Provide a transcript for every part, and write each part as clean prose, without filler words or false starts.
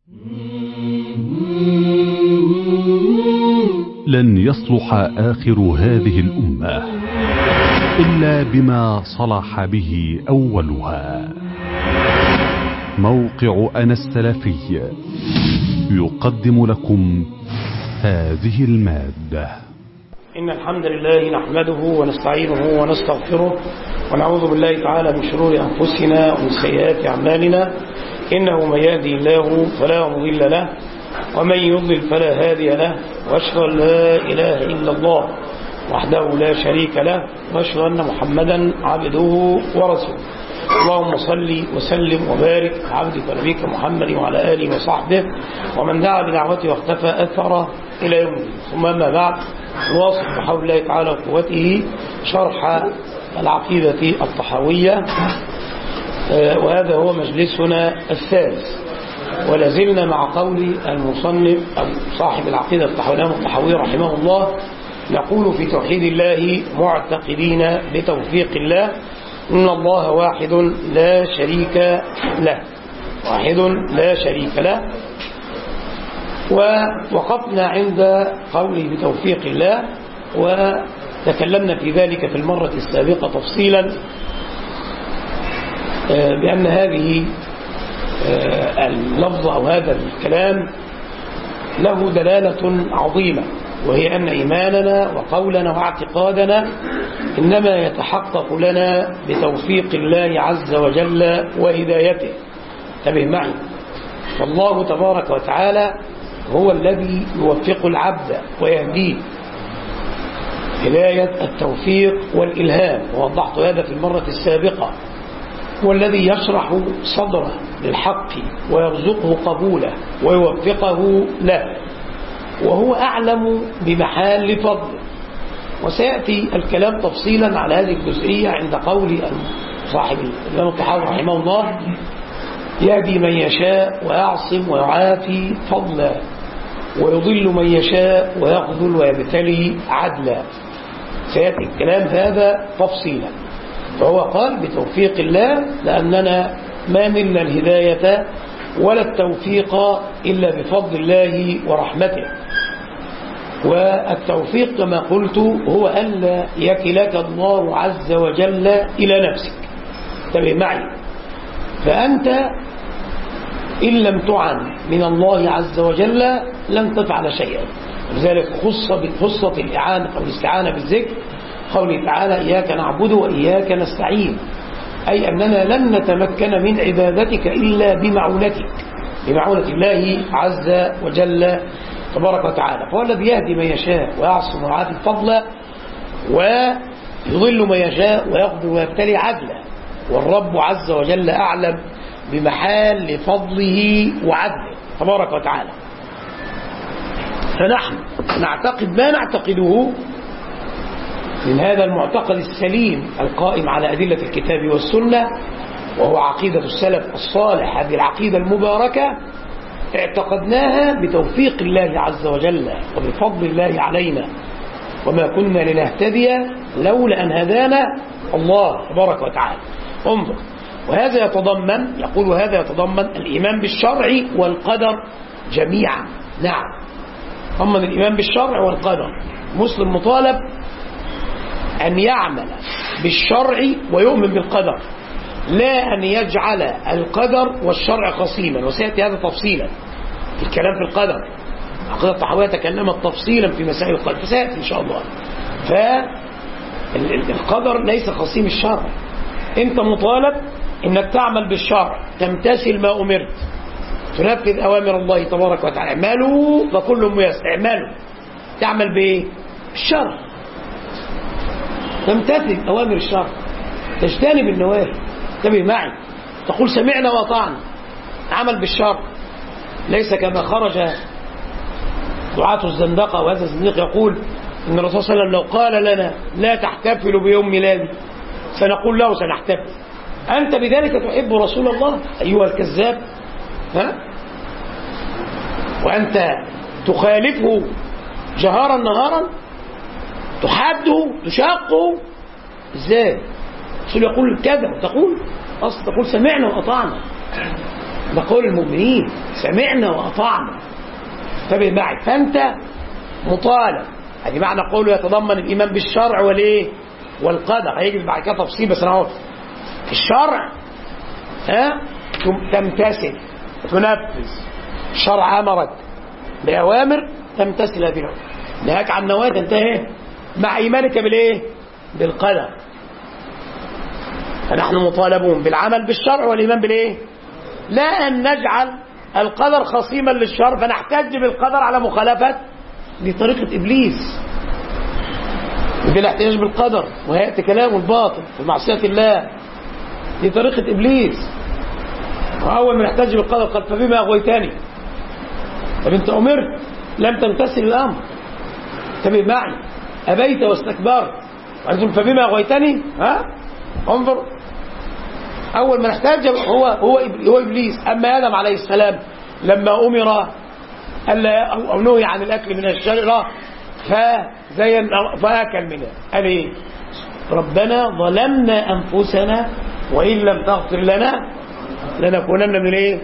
لن يصلح آخر هذه الأمة إلا بما صلح به أولها. موقع أنا السلفي يقدم لكم هذه المادة. إن الحمد لله نحمده ونستعينه ونستغفره ونعوذ بالله تعالى من شرور أنفسنا ومن سيئات أعمالنا. إنه من يهدي الله فلا مضل له ومن يضلل فلا هادي له، وأشهد أن لا إله إلا الله وحده لا شريك له، وأشهد أن محمدا عبده ورسوله. اللهم صل وسلم وبارك على عبدك ونبيك محمد وعلى آله وصحبه ومن دعا بدعوته واختفى أثره إلى يوم الدين. ثم أما بعد، نواصل بحول الله تعالى وقوته شرح العقيدة الطحاوية، وهذا هو مجلسنا الثالث، ولازلنا مع قول المصنف أو صاحب العقيدة الطحاوية رحمه الله. نقول في توحيد الله معتقدين بتوفيق الله إن الله واحد لا شريك له، واحد لا شريك له. ووقفنا عند قوله بتوفيق الله، وتكلمنا في ذلك في المرة السابقة تفصيلا بأن هذه اللفظ أو هذا الكلام له دلالة عظيمة، وهي أن إيماننا وقولنا واعتقادنا إنما يتحقق لنا بتوفيق الله عز وجل وهدايته. انتبه معي، فالله تبارك وتعالى هو الذي يوفق العبد ويهديه هداية التوفيق والإلهام، ووضحت هذا في المرة السابقة. والذي يشرح صدره للحق ويرزقه قبوله ويوفقه له، وهو أعلم بمحال فضله. وسيأتي الكلام تفصيلا على هذه الجزئية عند قول صاحب الإمام الطحاوي رحمه الله: يهدي من يشاء ويعصم ويعافي فضلا، ويضل من يشاء ويخذل ويبتلي عدلا. سيأتي الكلام هذا تفصيلا. فهو قال بتوفيق الله، لأننا ما منا الهداية ولا التوفيق إلا بفضل الله ورحمته. والتوفيق كما قلت هو أن لا يكلك الله عز وجل إلى نفسك. انتبه معي، فأنت إن لم تعن من الله عز وجل لن تفعل شيئا. لذلك خصت الإعانة أو الاستعانة بالذكر قوله تعالى: إياك نعبد وإياك نستعين، أي أننا لن نتمكن من عبادتك إلا بمعونتك، بمعونة الله عز وجل تبارك وتعالى. فهو الذي يهدي من يشاء ويعصم ويعافي فضلا، ويضل من يشاء ويقدر ويبتلي عدلا. والرب عز وجل أعلم بمحال فضله وعدله تبارك وتعالى. فنحن نعتقد ما نعتقده من هذا المعتقد السليم القائم على أدلة الكتاب والسنة، وهو عقيدة السلف الصالح. هذه العقيدة المباركة اعتقدناها بتوفيق الله عز وجل وبفضل الله علينا، وما كنا لنهتدي لولا أن هدانا الله تبارك وتعالى. انظر، وهذا يتضمن، يقول هذا يتضمن الإيمان بالشرع والقدر جميعا. نعم، ضمن الإيمان بالشرع والقدر. مسلم مطالب أن يعمل بالشرع ويؤمن بالقدر، لا أن يجعل القدر والشرع خصيما. وسيأتي هذا تفصيلا في الكلام في القدر. العقيدة الطحاوية تكلمت تفصيلا في مسائل القدر، فسيأتي إن شاء الله. فالقدر ليس خصيم الشرع. أنت مطالب أنك تعمل بالشرع، تمتثل ما أمرت، تنفذ أوامر الله تبارك وتعالى. اعملوا فكل ميسر، اعملوا. تعمل بإيه؟ الشرع، تمتثل أوامر الشرع، تجتنب النواهي. انتبه معي، تقول سمعنا وأطعنا، عمل بالشرع. ليس كما خرج دعاة الزندقة، وهذا الزنديق يقول إن الرسول صلى الله عليه وسلم لو قال لنا لا تحتفلوا بيوم ميلادي سنقول له سنحتفل. أنت بذلك تحب رسول الله أيها الكذاب؟ وأنت تخالفه جهارا نهارا، تحاده تشاقه. ازاي؟ الرسول يقول كذا تقول أصلا، تقول سمعنا وأطعنا. ده قول المؤمنين سمعنا وأطعنا. انتبه معي. فأنت مطالب. هذه معنى قوله يتضمن الإيمان بالشرع والإيه والقدر. هيجي بعد كده تفصيل بس أنا الشرع تمتثل تنفذ. الشرع أمرك بأوامر تمتثل بها، نهاك عن نواهي تنتهي مع إيمانك بالإيه بالقدر. فنحن مطالبون بالعمل بالشرع والإيمان بالإيه، لا أن نجعل القدر خصيما للشرع فنحتج بالقدر على مخالفة. دي طريقة إبليس، ودي الاحتجاج بالقدر وهيأتي كلام الباطل في معصية الله. دي طريقة إبليس. وأول من يحتج بالقدر قال فبما أغويتني. طب أنت أمرت لم تمتثل الأمر. انتبه معي. أبيت واستكبرت وأنتم فبما أغويتني. انظر، أول من احتج هو إبليس. أما آدم عليه السلام لما أمر أو نهي عن الأكل من الشجرة فأكل منها قال إيه؟ ربنا ظلمنا أنفسنا وإن لم تغفر لنا لنكونن من إيه؟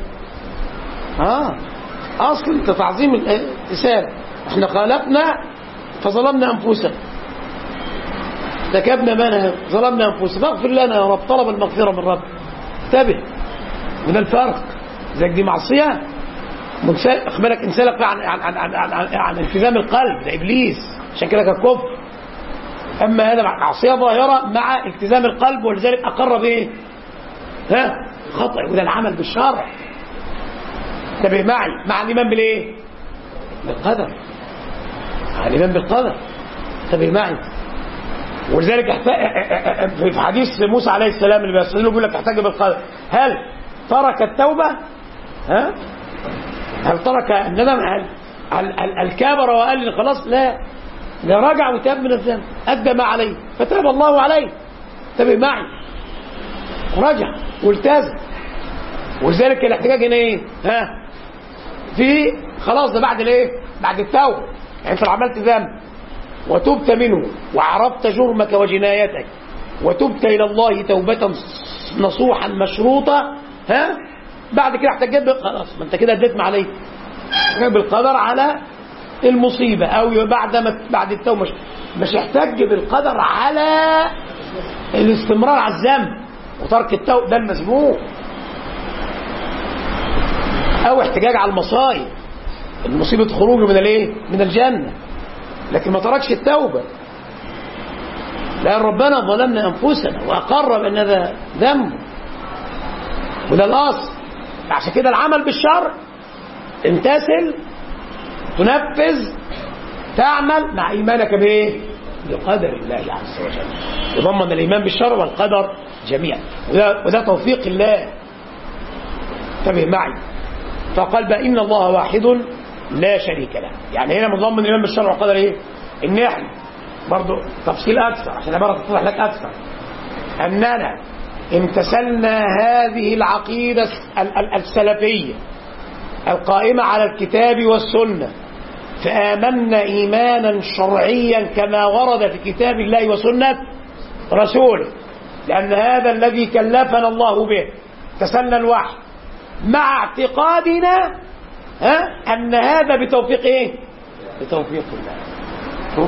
أصل تعظيم الإنسان. احنا خالفنا فظلمنا أنفسنا، ارتكبنا ما ظلمنا أنفسنا فاغفر لنا يا رب. طلب المغفرة من رب. انتبه، وده الفرق. زي دي معصية أخبرك انسلق عن التزام القلب، ده إبليس عشان كده كان كفر. أما هذا معصية ظاهرة مع التزام القلب، ولذلك أقر بإيه؟ خطأ. وده العمل بالشرع. انتبه معي. مع الإيمان بالإيه؟ بالقدر. مع الإيمان بالقدر. انتبه معي. ولذلك في حديث موسى عليه السلام اللي بيسأله بيقول لك احتج بالقدر. هل ترك التوبة؟ هل ترك الندم؟ هل الكابر وقال خلاص؟ لا، ده رجع وتاب من الذنب، أدى ما عليه فتاب الله عليه. انتبه معي. رجع والتزم. ولذلك الاحتجاج هنا ايه؟ في خلاص ده بعد الايه؟ بعد التوبه. يعني انت لو عملت ذنب وتبت منه وعرفت جرمك وجنايتك وتبت الى الله توبه نصوحا مشروطه، بعد كده احتجت خلاص، ما انت كده اديت ما عليك. بالقدر على المصيبه او بعد التوبه مش يحتج بالقدر على الاستمرار على الذنب وترك التوبه، ده المذموم. او احتجاج على المصائب، المصيبه خروجه من الايه؟ من الجنه، لكن ما تركش التوبه. لان ربنا ظلمنا انفسنا واقر بان هذا ذنب، وده الاصل. عشان كده العمل بالشرع امتثل تنفذ تعمل مع ايمانك بايه؟ بقدر الله عز وجل. يضمن الايمان بالشرع والقدر جميعا، وده توفيق الله. انتبه معي. فقال بقى إن الله واحد لا شريك له. يعني هنا مضمن الإيمان بالشرع والقدر إيه؟ إن إحنا برضو تفصيل أكثر عشان عبارة تتضح لك أكثر، أننا امتثلنا هذه العقيدة السلفية القائمة على الكتاب والسنة، فآمنا إيمانا شرعيا كما ورد في كتاب الله وسنة رسوله، لأن هذا الذي كلفنا الله به. امتثلنا الوحي مع اعتقادنا أن هذا بتوفيق إيه؟ بتوفيق الله.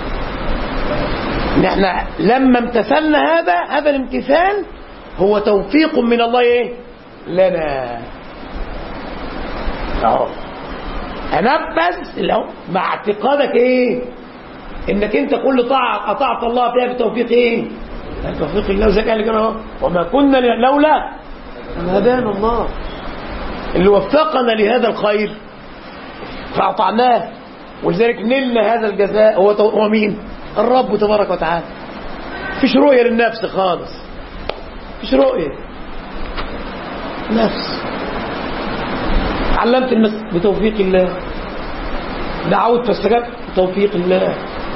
نحن لما امتثلنا هذا الامتثال هو توفيق من الله إيه؟ لنا. أنفذ مع اعتقادك إيه؟ إنك أنت كل طاعة أطعت الله فيها بتوفيق إيه؟ توفيق الله. وزي قال كده وما كنا لولا أن هدانا الله، اللي وفقنا لهذا الخير فأطعناه، ولذلك نلنا هذا الجزاء. هو مين؟ الرب تبارك وتعالى. فيش رؤية للنفس خالص، فيش رؤية نفس. علمت الناس بتوفيق الله، دعوت فاستجبت بتوفيق الله،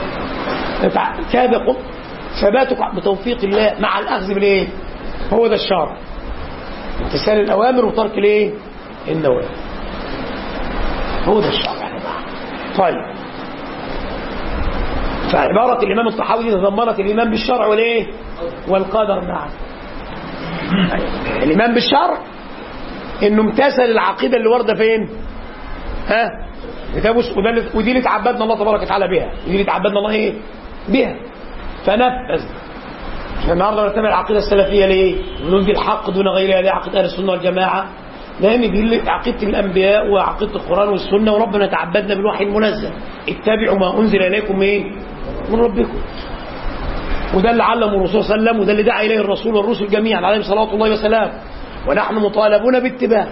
سابق ثباتك بتوفيق الله مع الأخذ بالإيه؟ هو ده الشرع، امتثال الأوامر وترك الإيه؟ النواهي. هو ده الشرع يا جماعة. طيب، فعبارة الإمام الطحاوي تضمنت الإيمان بالشرع والإيه؟ والقدر. نعم، الإيمان بالشرع انه امتثل العقيده اللي وارده فين؟ ها؟ كتاب ودي اللي تعبدنا الله تبارك وتعالى بها، ودي اللي تعبدنا الله ايه؟ بها. فنفذ. النهارده نتبع العقيده السلفيه ليه؟ ونلقي الحق دون غيرها، دي عقيده اهل السنه والجماعه، لان دي عقيده الانبياء وعقيده القران والسنه، وربنا تعبدنا بالوحي المنزل، اتبعوا ما انزل اليكم ايه؟ من ربكم. وده اللي علمه الرسول صلى الله عليه وسلم، وده اللي دعا اليه الرسول والرسل جميعا عليهم صلاه الله وسلامه، ونحن مطالبون باتباعه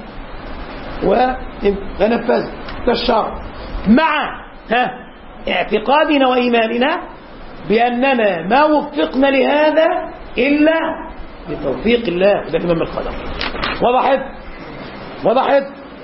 ونفذ. ده الشرع مع اعتقادنا وايماننا باننا ما وفقنا لهذا الا بتوفيق الله، وده الامام القدر. وضحت.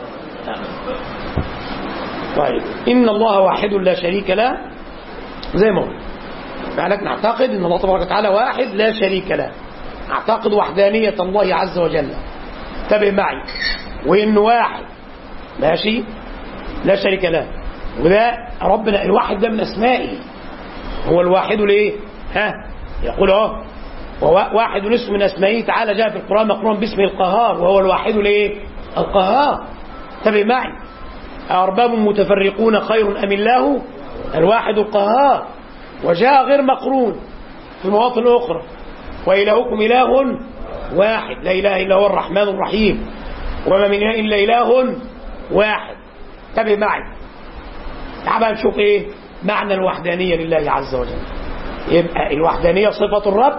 طيب ان الله واحد لا شريك له، زي ما هو فعلك نعتقد ان الله تبارك وتعالى واحد لا شريك له، نعتقد وحدانيه الله عز وجل، انتبه معي، وانه واحد ماشي لا شريك له، وده ربنا الواحد ده من اسمائه، هو الواحد ليه؟ يقول واحد اسم من اسمائه تعالى، جاء في القران مقرون باسمه القهار، وهو الواحد ليه؟ القهار. انتبه معي، أأرباب متفرقون خير أم الله الواحد القهار، وجاء غير مقرون في مواطن أخرى، وإلهكم إله واحد لا إله إلا هو الرحمن الرحيم، وما من إله إلا إله واحد. انتبه معي، تعال نشوف إيه معنى الوحدانية لله عز وجل. يبقى الوحدانية صفة الرب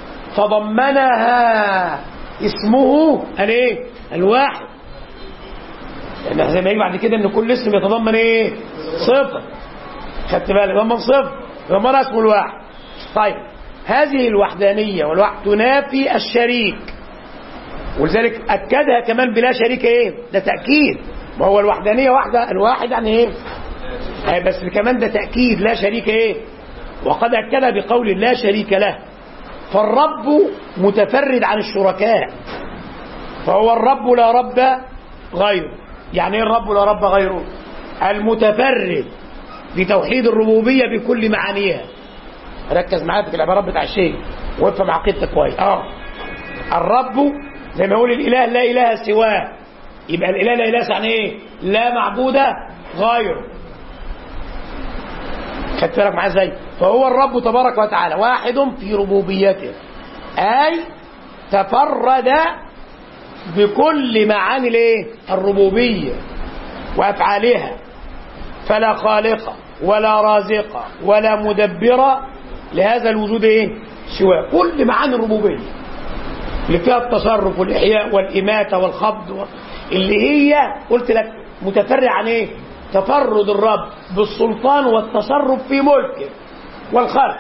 فضمنها اسمه الايه؟ الواحد. لأن زي ما يجي بعد كده ان كل اسم يتضمن ايه؟ صفة. خدت بالك؟ يتضمن صفة، يتضمن اسمه الواحد. طيب هذه الوحدانية والوحد تنافي الشريك، ولذلك أكدها كمان بلا شريك ايه؟ ده تأكيد. وهو الوحدانية واحدة، الواحد يعني ايه؟ بس كمان ده تأكيد لا شريك ايه؟ وقد أكدها بقول لا شريك له. فالرب متفرد عن الشركاء، فهو الرب لا رب غيره. يعني ايه الرب لا رب غيره؟ المتفرد بتوحيد الربوبية بكل معانيها. ركز معايا في العبارات بتاع الشيء وافهم عقيدتك كويس. الرب زي ما يقول الاله لا اله سواه، يبقى الاله لا اله يعني ايه؟ لا معبود غيره. خدت بالك معايا ازاي؟ فهو الرب تبارك وتعالى واحد في ربوبيته، اي تفرد بكل معاني الايه؟ الربوبيه وافعالها، فلا خالق ولا رازق ولا مدبر لهذا الوجود ايه؟ سواه. كل معاني الربوبيه اللي فيها التصرف والاحياء والاماته والخفض، اللي هي قلت لك متفرع عن ايه؟ تفرد الرب بالسلطان والتصرف في ملكه والخلق.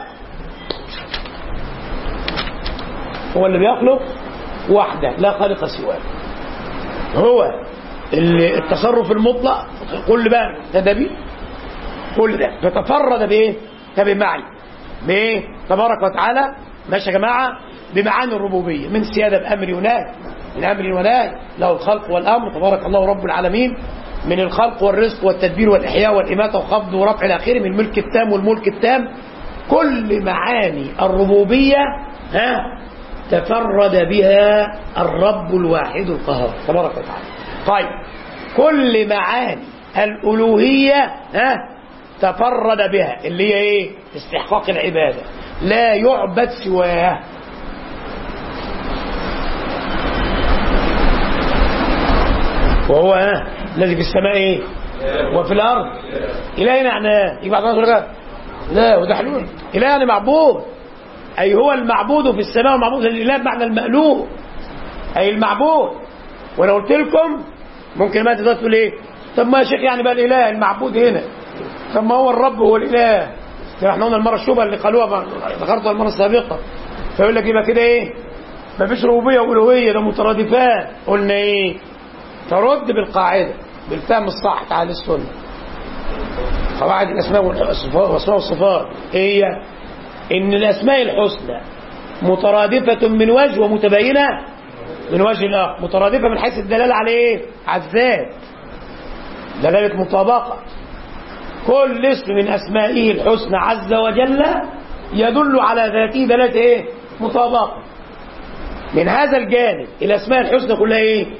هو اللي بيخلق وحده لا خالق سواه، هو التصرف المطلق، كل بقى تدابير كل ده فتفرد بايه؟ تابع معي بايه؟ تبارك وتعالى. ماشي يا جماعه؟ بمعاني الربوبيه، من سياده بامر ونهي، من امر ونهي، له الخلق والامر تبارك الله رب العالمين، من الخلق والرزق والتدبير والاحياء والاماته وخفض ورفع الى اخره، من الملك التام والملك التام. كل معاني الربوبيه تفرد بها الرب الواحد القهار تبارك وتعالى. طيب كل معاني الالوهيه تفرد بها، اللي هي ايه؟ استحقاق العباده، لا يعبد سواه. وهو الذي في السماء ايه؟ وفي الارض اله يعني يبقى لا، وده حلول. اله يعني معبود، اي هو المعبود في السماء، والمعبود الاله بمعنى المألوه، اي المعبود. وانا قلت لكم ممكن ما تقدر تقول ايه؟ طب ما يا شيخ يعني بقى الاله المعبود هنا، طب ما هو الرب هو الاله. احنا قلنا المره الشبهه اللي قالوها ذكرتها المره السابقه، فيقول لك يبقى كده ايه؟ ما فيش ربوبيه والوهيه، ده مترادفان. قلنا ايه؟ ترد بالقاعده بالفهم الصح تعالى السنه، قواعد الاسماء والصفات هي ان الاسماء الحسنى مترادفه من وجه ومتباينه من وجه الاخر. مترادفه من حيث الدلاله على ايه؟ على الذات، دلاله مطابقه. كل اسم من اسمائه الحسنى عز وجل يدل على ذاته دلاله ايه؟ مطابقه. من هذا الجانب الاسماء الحسنى كلها ايه؟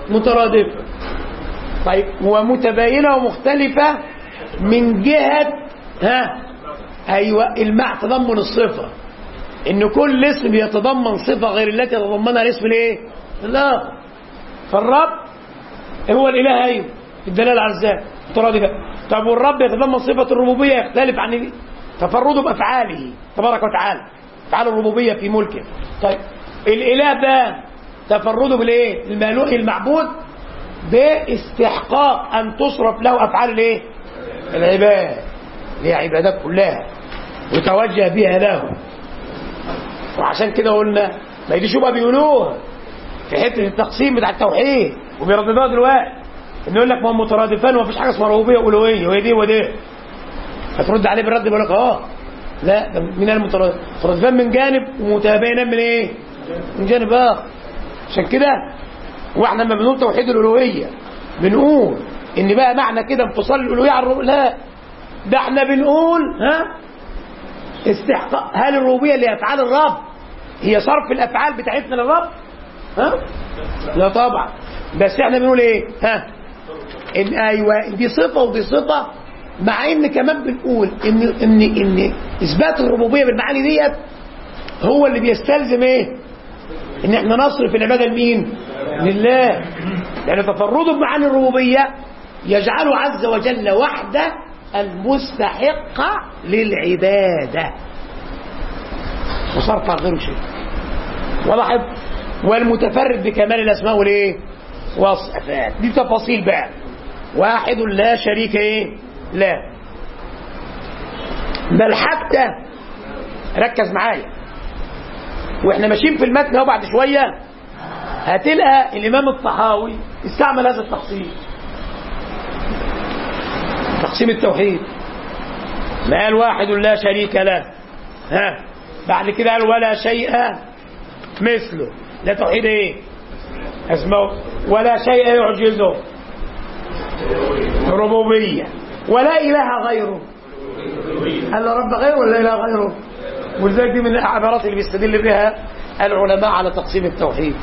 مترادفة. طيب ومتباينة ومختلفة من جهة أيوة تضمن الصفة، إن كل اسم يتضمن صفة غير التي يتضمنها الاسم الإيه؟ الآخر. فالرب هو الإله، أيوه الدلالة على الذات مترادفة. طب والرب يتضمن صفة الربوبية، يختلف عن تفرده بأفعاله تبارك وتعالى، أفعال الربوبية في ملكه. طيب الإله ده تفرده بالإيه؟ المعبود باستحقاق أن تصرف له أفعال الإيه؟ العباد، اللي هي عبادات كلها وتوجه بها له. وعشان كده قلنا ما يجيش بقى بيقولوها في حته التقسيم بتاع التوحيد وبيرددوها دلوقتي، انه يقول لك ما هم مترادفان وما فيش حاجه اسمها ربوبيه والوهيه وهي دي ودي، فترد عليه بالرد بيقول لك لا ده من المترادفان من جانب ومتباينان من ايه؟ من جانب اخر. عشان كده واحنا لما بنقول توحيد الالوهيه بنقول ان بقى معنى كده انفصال الالوهيه عن الربوبيه، لا ده احنا بنقول استحقاق. هل الربوبيه اللي افعال الرب هي صرف الافعال بتاعتنا للرب؟ لا طبعا. بس احنا بنقول ايه؟ ان ايوه دي صفه ودي صفه، مع ان كمان بنقول ان اثبات الربوبيه بالمعاني ديت هو اللي بيستلزم ايه؟ ان احنا نصرف العباده لمين؟ لله. لان تفرده بمعاني الربوبيه يجعله عز وجل وحده المستحقه للعباده وصرف عن غيره شيء. ولاحظ والمتفرد بكمال الاسماء والايه؟ والصفات. دي تفاصيل بقى. واحد لا شريك ايه؟ لا. بل حتى ركز معايا واحنا ماشيين في المتن اهو، بعد شويه هتلقى الامام الطحاوي استعمل هذا التقسيم، تقسيم التوحيد. ما قال واحد لا شريك له، بعد كده قال ولا شيء مثله. ده توحيد ايه؟ اسمه ولا شيء يعجزه، ربوبيه. ولا اله غيره، هل رب غيره ولا اله غيره؟ ولذلك دي من العبارات اللي بيستدل بها العلماء على تقسيم التوحيد.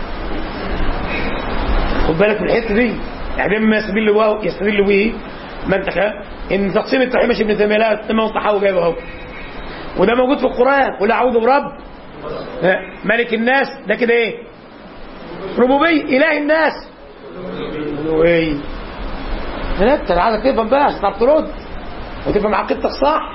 خد بالك من الحته دي، يعني مما يستدل به منطق ان تقسيم التوحيد مش ابن تيميه، لا الامام الطحاوي جايبه اهو، وده موجود في القران. قل اعوذ برب ملك الناس، ده كده ايه؟ ربوبيه. اله الناس الوهيه. انت عايزك تفهم بقى عشان تعرف ترد وتفهم عقيدتك صح.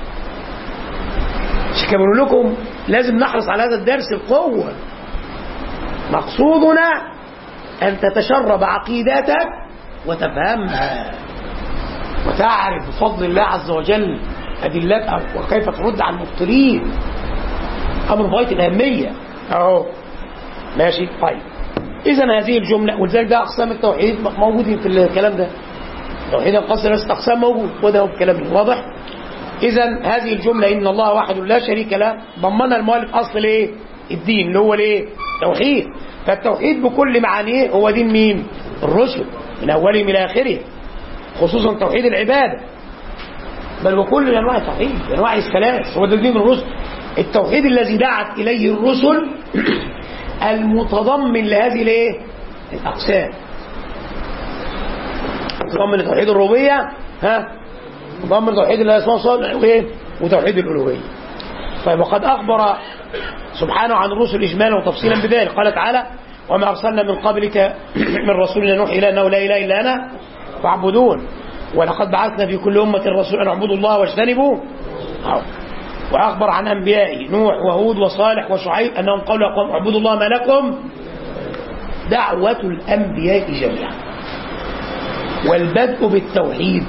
مش كده بقول لكم لازم نحرص على هذا الدرس بقوه. مقصودنا ان تتشرب عقيدتك وتفهمها وتعرف بفضل الله عز وجل أدلتها وكيف ترد على المبطلين. أمر غاية الأهمية أهو ماشي. طيب إذا هذه الجملة، ولذلك ده أقسام التوحيد موجودين في الكلام ده. توحيد القصر بس أقسام موجود، وده هو الكلام واضح. إذا هذه الجملة إن الله واحد لا شريك له ضمنها المؤلف أصل الإيه؟ الدين، اللي هو الإيه؟ توحيد. فالتوحيد بكل معانيه هو دين مين؟ الرسل من أولهم إلى آخره، خصوصا توحيد العبادة، بل وكل انواع التوحيد، انواع الثلاث، هو ده دين الرسل. التوحيد الذي دعت اليه الرسل المتضمن لهذه الايه؟ الاقسام. متضمن توحيد الربوبيه، متضمن توحيد الاسماء والصفات وتوحيد الالوهيه. طيب وقد اخبر سبحانه عن الرسل اجمالا وتفصيلا بذلك. قال تعالى: وما ارسلنا من قبلك من رسول نوحي الى انه لا اله الا انا فاعبدون ولقد بعثنا في كل أمة رسولا أن اعبدوا الله واجتنبوا. وأخبر عن أنبيائه نوح وهود وصالح وشعيب أنهم قالوا لقوم اعبدوا الله ما لكم. دعوة الأنبياء جميعا والبدء بالتوحيد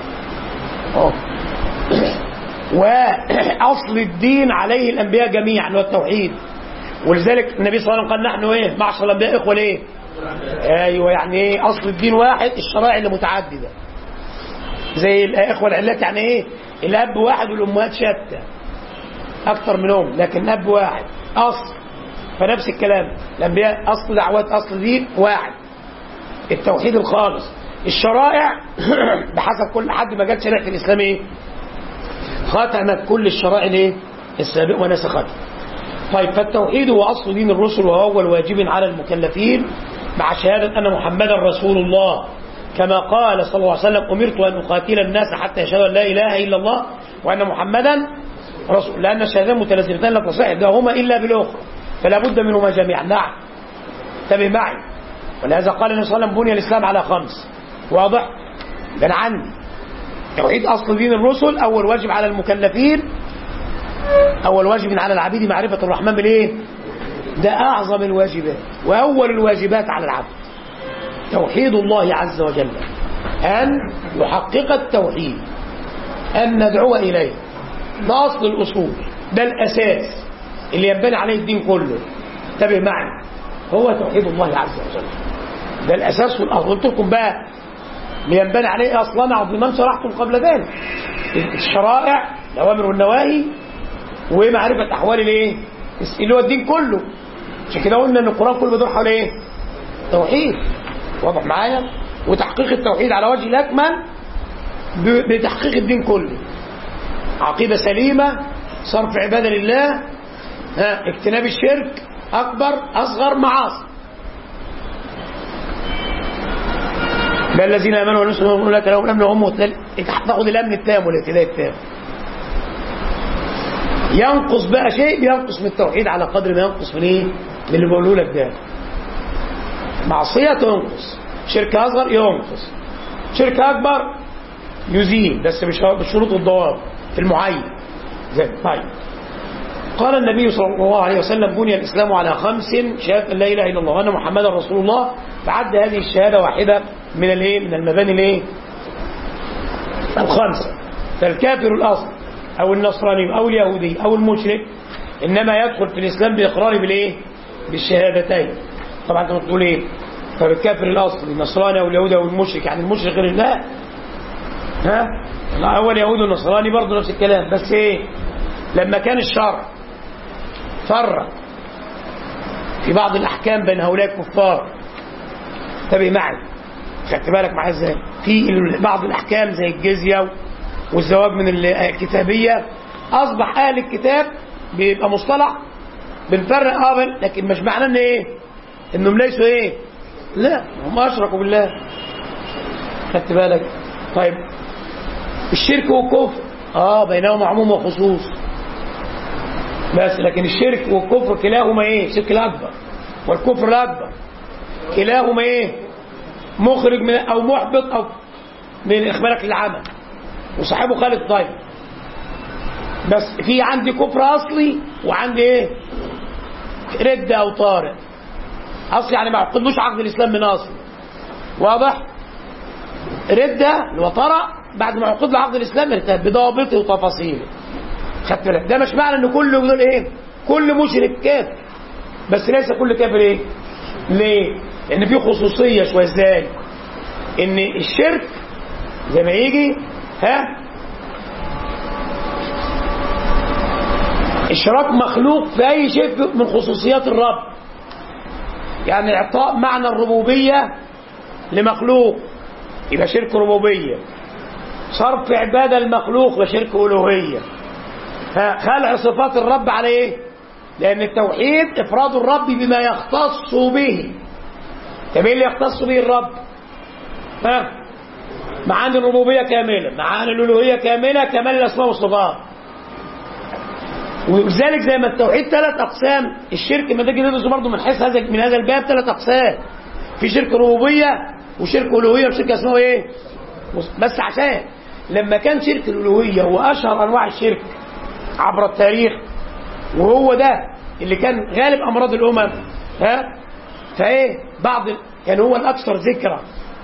وأصل الدين عليه الأنبياء جميعا والتوحيد. ولذلك النبي صلى الله عليه وسلم قال نحن ايه؟ معشر الأنبياء إخوة ليه؟ أيوة يعني ايه؟ أصل الدين واحد، الشرائع اللي متعددة زي الإخوة العلات. يعني ايه؟ الأب واحد والأمهات شتى أكثر منهم، لكن أب واحد أصل. فنفس الكلام الأنبياء أصل دعوات، أصل دين واحد، التوحيد الخالص. الشرائع بحسب كل حد ما جت شريعة الإسلام ايه؟ ختمت كل الشرائع الايه؟ السابقة ونسختها. طيب فالتوحيد هو أصل دين الرسل وهو أول واجب على المكلفين مع شهادة أن محمدا رسول الله، كما قال صلى الله عليه وسلم أمرت أن أقاتل الناس حتى يشهدوا أن لا إله إلا الله وأن محمدا رسول، لأن الشهادتين متلازمتان لا تصح إحداهما إلا بالأخرى، فلا بد منهما جميعا. نعم، انتبه معي. ولهذا قال النبي صلى الله عليه وسلم بني الإسلام على 5. واضح؟ من عندي توحيد أصل دين الرسل. أول واجب على المكلفين، أول واجب على العبيد معرفة الرحمن بالإيه؟ ده أعظم الواجبات وأول الواجبات على العبد، توحيد الله عز وجل، أن يحقق التوحيد، أن ندعو إليه. ده أصل الأصول، ده الأساس اللي ينبني عليه الدين كله. انتبه معي، هو توحيد الله عز وجل، ده الأساس والأصل. قلت لكم بقى لينبني عليه أصلا عظيما شرحتم قبل ذلك، الشرائع الأوامر والنواهي ومعرفة أحوال الإيه؟ اللي هو الدين كله. عشان كده قلنا ان القرآن كله بيدور حول ايه؟ توحيد. واضح معايا؟ وتحقيق التوحيد على وجه الأكمل بتحقيق الدين كله، عقيدة سليمة، صرف عبادة لله، اجتناب الشرك أكبر أصغر معاصي. بل الذين آمنوا ونسلموا يقولون لك لهم الأمن وهم تاخد الأمن التام والاهتداء التام. ينقص بقى شيء، بينقص من التوحيد على قدر ما ينقص من ايه؟ من اللي بقوله لك ده. معصية تنقص، شرك أصغر ينقص، شرك أكبر يزيل، بس بالشروط والضوابط في المعين. طيب، قال النبي صلى الله عليه وسلم بني الإسلام على 5: شهادة لا إله إلا الله وأن محمدا رسول الله. فعد هذه الشهادة واحدة من الايه؟ من المباني الايه؟ 5. فالكافر الأصل أو النصراني أو اليهودي أو المشرك إنما يدخل في الإسلام بإقراره بالإيه؟ بالشهادتين. طبعا أنت بتقول إيه؟ فالكافر الأصل النصراني أو اليهودي أو المشرك، يعني المشرك غير الله، لا أول يهودي والنصراني برضه نفس الكلام، بس إيه؟ لما كان الشرع فرق في بعض الأحكام بين هؤلاء الكفار، انتبه معي، خدت بالك معايا ازاي؟ في بعض الأحكام زي الجزية والزواج من الكتابية، أصبح أهل الكتاب بيبقى مصطلح بنفرق لكن مش معناه ان ايه؟ انهم ليسوا ايه؟ لا، هم أشركوا بالله. خدت بالك؟ طيب الشرك والكفر بينهما عموم وخصوص، بس لكن الشرك والكفر كلاهما ايه؟ الشرك الأكبر والكفر الأكبر كلاهما ايه؟ مخرج من أو محبط أو من إخبارك للعمل، وصاحبه خالد طيب. بس في عندي كفر أصلي وعندي ايه؟ رد أو طارئ. أصلي يعني ما عقدلوش عقد الإسلام من أصل، واضح؟ ردة اللي هو طرأ بعد ما عقد له عقد الإسلام ارتد بضوابطه وتفاصيله. خدت بالك؟ ده مش معنى ان كل دول ايه؟ كل مشرك كافر، بس ليس كل كافر ايه؟ ليه؟ لأن في خصوصية شوية. ازاي؟ ان الشرك زي ما يجي اشراك مخلوق في اي شيء من خصوصيات الرب، يعني اعطاء معنى الربوبية لمخلوق يبقى شرك ربوبية، صرف عبادة المخلوق وشرك ألوهية، خلع صفات الرب على ايه؟ لأن التوحيد إفراد الرب بما يختص به. طب ايه اللي يختص به الرب؟ معاني الربوبية كاملة، معاني الألوهية كاملة، كمال الأسماء والصفات. ولذلك زي ما التوحيد 3 أقسام، الشرك ما تيجي ندرسه برضه من حيث من هذا الباب 3 أقسام، في شرك ربوبية وشرك ألوهية وشرك اسمه ايه؟ بس عشان لما كان شرك الألوهية هو أشهر أنواع الشرك عبر التاريخ، وهو ده اللي كان غالب أمراض الأمم، فايه كان هو الأكثر ذكرى،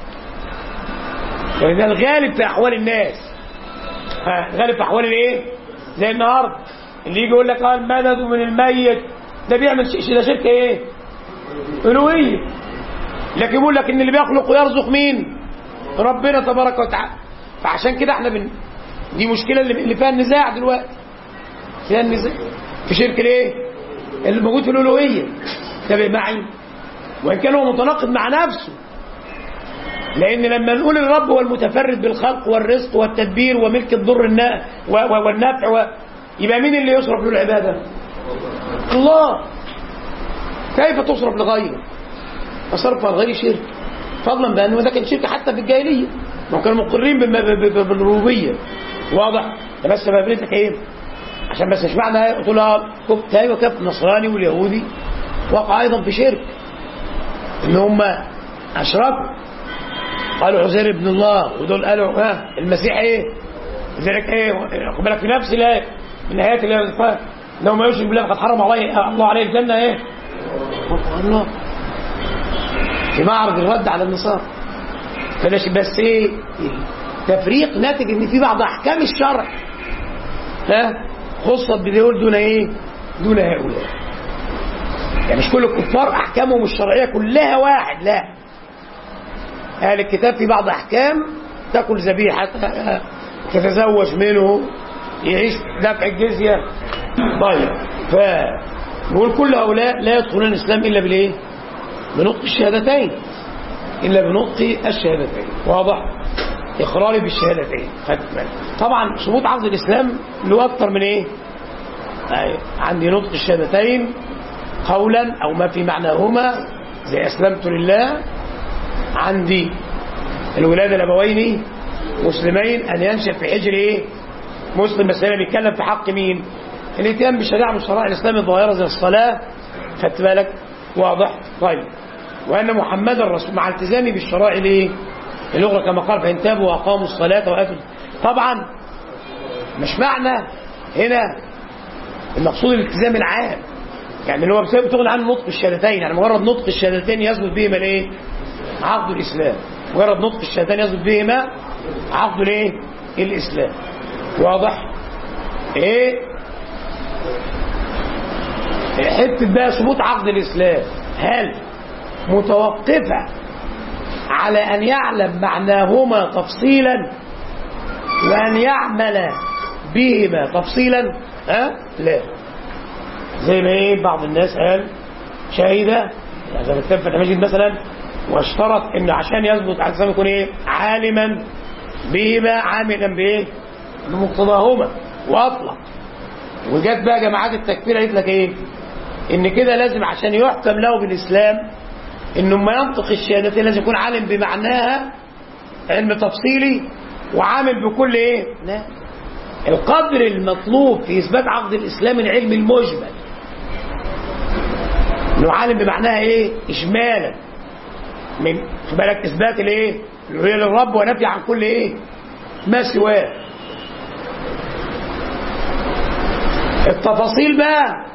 يعني ده الغالب في أحوال الناس، غالب في أحوال الايه؟ زي النهارده اللي يجي يقول لك المدد من الميت، ده بيعمل ده شرك ايه؟ ألوهية. لكن يقول لك ان اللي بيخلق ويرزق مين؟ ربنا تبارك وتعالى. فعشان كده احنا دي مشكلة اللي فيها النزاع دلوقتي، فيها النزاع في شرك الايه؟ اللي موجود في الألوهية. تابع معي، وإن كان هو متناقض مع نفسه، لأن لما نقول الرب هو المتفرد بالخلق والرزق والتدبير وملك الضر والنفع يبقى مين اللي يصرف له العبادة؟ الله. كيف تصرف لغيره؟ فصرف عن غير شرك، فضلا بأنه ده كان شرك حتى في الجاهلية، ما كانوا مقرين بالربوبية. واضح؟ بس بقابلتك ايه عشان بس مش معنى قلت لها كفت ايوه كفت النصراني واليهودي وقع ايضا في شرك ان هم اشركوا، قالوا عزير ابن الله، ودول قالوا المسيح ايه، لذلك ايه خد بالك في نفس الايه من الايات اللي لو ما يشرك بالله فقد حرم الله عليه الجنه ايه الله في معرض الرد على النصارى. فلاش بس ايه تفريق ناتج ان في بعض احكام الشرع خصت بدول دون ايه دون هؤلاء. يعني مش كل الكفار احكامهم الشرعيه كلها واحد، لا، اهل الكتاب في بعض احكام تاكل ذبيحه، تتزوج منه، يعيش دفع الجزيه. طيب فنقول كل هؤلاء لا يدخلون الاسلام الا بالايه؟ بنطق الشهادتين، الا بنطق الشهادتين. واضح؟ اقراري بالشهادتين. طبعا ثبوت عقد الاسلام له اكثر من ايه؟ عندي نطق الشهادتين قولا او ما في معناهما زي اسلمت لله، عندي الولاده الابوين مسلمين ان ينشا في حجر ايه؟ مسلم. بس هنا بيتكلم في حق مين؟ الاتيان بالشريعه من شرائع الاسلام الظاهره زي الصلاه. خدت بالك؟ واضح؟ طيب وان محمدا رسول مع التزامي بالشرائع الايه؟ اللغه كما قال فان تابوا واقاموا الصلاه واتوا. طبعا مش معنى هنا المقصود الالتزام العام، يعني اللي هو بتغني عن نطق الشهادتين، يعني مجرد نطق الشهادتين يثبت بهما الايه؟ عقد الاسلام. مجرد نطق الشهادتين يثبت بهما عقد الايه؟ الاسلام. واضح؟ ايه حته بقى ثبوت عقد الاسلام هل متوقفه على ان يعلم معناهما تفصيلا وان يعمل بهما تفصيلا؟ لا. زي ما ايه بعض الناس قال شهيده زي ما كتب في المسجد مثلا واشترط ان عشان يثبت على الاسلام يكون ايه؟ عالما بهما عاملا بايه؟ بمقتضاهما، واطلق. وجت بقى جماعات التكفير قالت لك ايه؟ ان كده لازم عشان يحكم له بالاسلام انه ما ينطق الشهادتين لازم يكون عالم بمعناها علم تفصيلي وعامل بكل ايه؟ لا. القدر المطلوب في اثبات عقد الاسلام العلم المجمل، انه عالم بمعناها ايه؟ اجمالا، من خد بالك اثبات الايه؟ اللي هي للرب ونفي عن كل ايه؟ ما سواه. التفاصيل بقى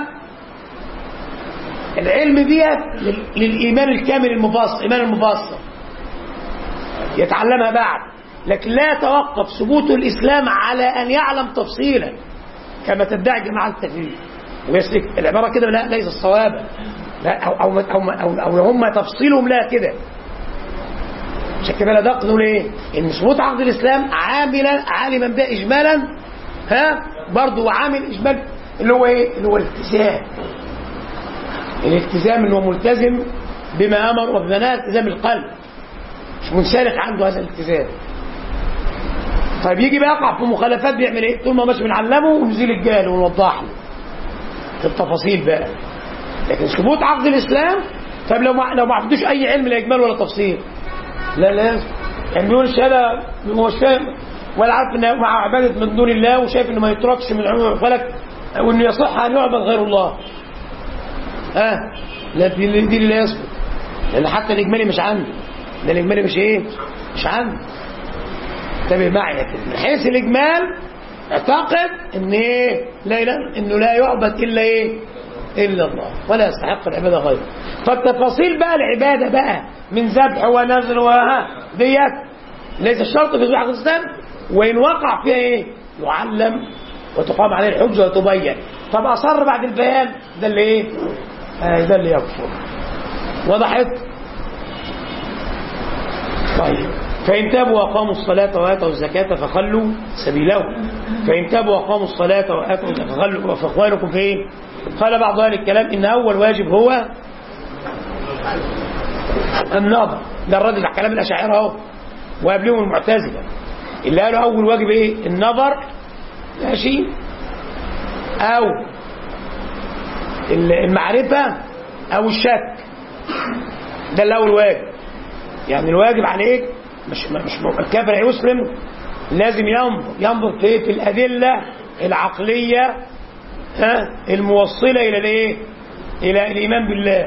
العلم بيها للايمان الكامل المفصل، ايمان المفصل يتعلمها بعد، لكن لا يتوقف ثبوت الاسلام على ان يعلم تفصيلا كما تدعي جماعه التكفير. ويسلك العباره كده لا ليس الصواب، لا او هم تفصيلهم لا كده. عشان كده لا نقول ايه؟ ان ثبوت عقد الاسلام عالما به اجمالا برضه وعامل اجمال اللي هو ايه؟ اللي هو الالتزام. الالتزام اللي هو ملتزم بما امر وبما نهى، التزام القلب، مش منسلخ عنده هذا الالتزام. طيب يجي بقى يقع في مخالفات بيعمل ايه؟ طول ما ماشي بنعلمه ونزيل الجهل ونوضح له في التفاصيل بقى. لكن ثبوت عقد الاسلام طيب لو ما عندوش اي علم لا اجمال ولا تفصيل لا لازم يعني بيقول الشهاده مش فاهم ولا عارف انه مع عباده من دون الله وشايف انه ما يتركش من عموم الفلك وانه يصح ان يعبد غير الله. لا دي اللي لا يثبت، لان حتى الاجمالي مش عنده، ده الاجمالي مش ايه؟ مش عنده. انتبه معي من حيث الاجمال اعتقد ان ايه؟ لا اله انه لا يعبد الا ايه؟ الا الله ولا يستحق العباده غيره. فالتفاصيل بقى العباده بقى من ذبح ونذر ديت ليس الشرط في ذبح الاسلام، وان وقع فيها ايه؟ يعلم وتقام عليه الحجه وتبين. طب اصر بعد البيان ده اللي ايه؟ ده اللي يكفر. وضحت؟ طيب فإن تابوا وأقاموا الصلاة وآتوا الزكاة فخلوا سبيلهم. فإن تابوا وأقاموا الصلاة وآتوا الزكاة فإخوانكم في إيه؟ قال بعض أهل الكلام إن أول واجب هو النظر. ده الرد على كلام الأشاعرة أهو وقبلهم المعتزلة اللي قالوا أول واجب إيه؟ النظر، ماشي، أو المعرفة أو الشك. ده الأول واجب. يعني الواجب عليك مش الكافر يسلم، لازم ينظر في الأدلة العقلية الموصلة إلى الايه؟ إلى الإيمان بالله.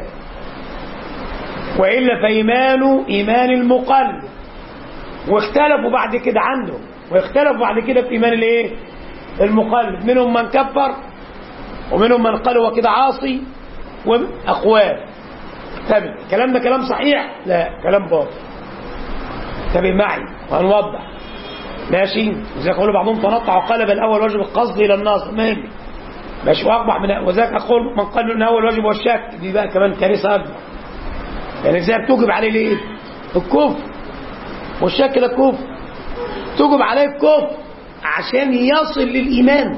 وإلا فإيمانه إيمان المقلد. واختلفوا بعد كده عنده، واختلفوا بعد كده في إيمان الايه؟ المقلد. منهم من كفر، ومنهم من قال هو كده عاصي، وأقوال. طب الكلام ده كلام صحيح؟ لا، كلام باطل. انتبه معي وهنوضح. ماشي؟ زي يقول بعضهم تنطع وقال بل اول واجب القصد الى الناصر، ماشي ماشي. واقبح من وذاك اقول من قال ان اول واجب والشك، دي بقى كمان كارثه اكبر. يعني ازاي بتوجب عليه ليه؟ الكفر. والشك ده كفر. توجب عليه الكفر عشان يصل للايمان.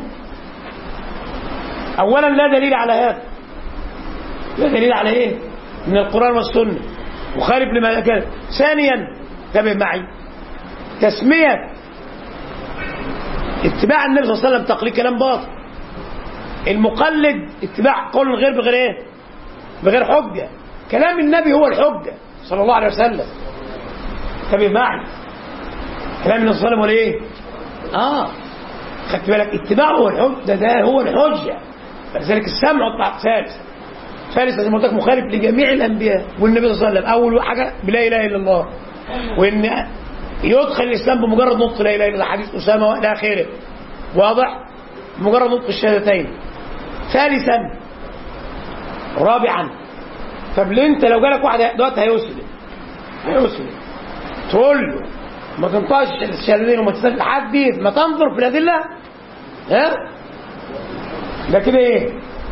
اولا لا دليل على هذا. لا دليل على ايه؟ من القران والسنه، مخالف لما كان. ثانيا انتبه معي، تسميه اتباع النبي صلى الله عليه وسلم تقليد كلام باطل. المقلد اتباع قول غير بغير ايه؟ بغير حجه. كلام النبي هو الحجه صلى الله عليه وسلم. انتبه معي، كلام النبي صلى الله عليه وسلم هو الايه؟ خدت بالك؟ اتباعه هو الحجه، ده هو الحجه. فلذلك السمع والطاعه ثالث زي ما قلت لك مخالف لجميع الانبياء والنبي صلى الله عليه وسلم. اول حاجه بلا اله الا الله، وان يدخل الاسلام بمجرد نطق لا اله الا الله، حديث اسامه والى اخره. واضح؟ مجرد نطق الشهادتين. ثالثا رابعا، طب ليه انت لو جالك واحد دلوقتي هيسلم تقول له ما تنطقش الشهادتين وما تستنى لحد ما تنظر في الادله؟ ده كده ايه؟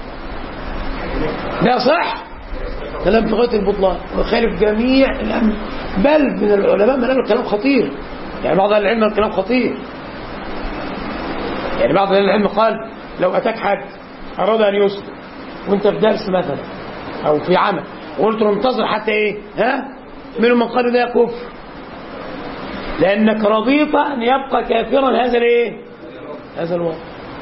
ده صح؟ كلام في غايه البطلان ويخالف جميع الامر، بل من العلماء من قالوا الكلام خطير. يعني بعض اهل العلم الكلام خطير. يعني بعض اهل العلم قال لو اتاك حد اراد ان يسلم وانت في درس مثلا او في عمل وقلت له انتظر حتى ايه؟ منهم من قالوا ده كفر، لانك رضيت ان يبقى كافرا هذا الايه؟ هذا الوقت.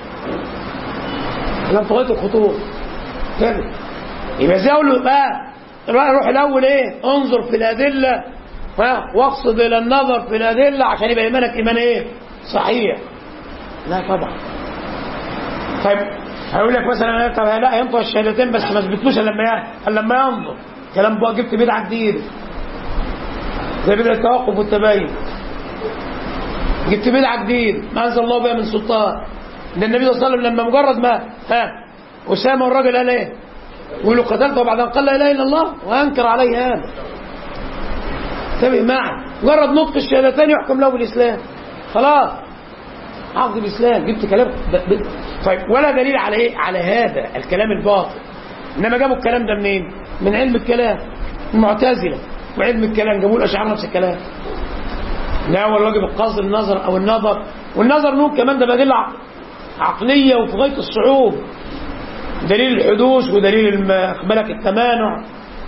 كلام في غايه الخطوره كده. يبقى ازاي اقول له بقى روح الاول ايه؟ انظر في الادله واقصد الى النظر في الادله عشان يبقى ايمانك ايمان ايه؟ صحيح. لا طبعا. طيب هقول لك مثلا طب لا ينطق الشهادتين بس ما اثبتوش الا لما ينظر. كلام بقى جبت بدعه جديده زي بدعه التوقف والتباين. جبت بدعه جديده ما انزل الله بها من سلطان. ده النبي صلى الله عليه وسلم لما مجرد ما اسامه والراجل قال ايه؟ يقول له قتلته وبعد ان قال لا اله الا الله وانكر عليه هذا. انتبه معي، مجرد نطق الشهادتين يحكم له بالاسلام. خلاص حافظ الاسلام. جبت كلام طيب ولا دليل على ايه؟ على هذا الكلام الباطل. انما جابوا الكلام ده منين؟ من علم الكلام. المعتزله وعلم الكلام جابوا الاشاعره نفس الكلام. لا هو الواجب القصد النظر او النظر، والنظر نوع كمان ده بديل عقليه وفي غايه الصعوبه. دليل الحدوث ودليل ملك التمانع.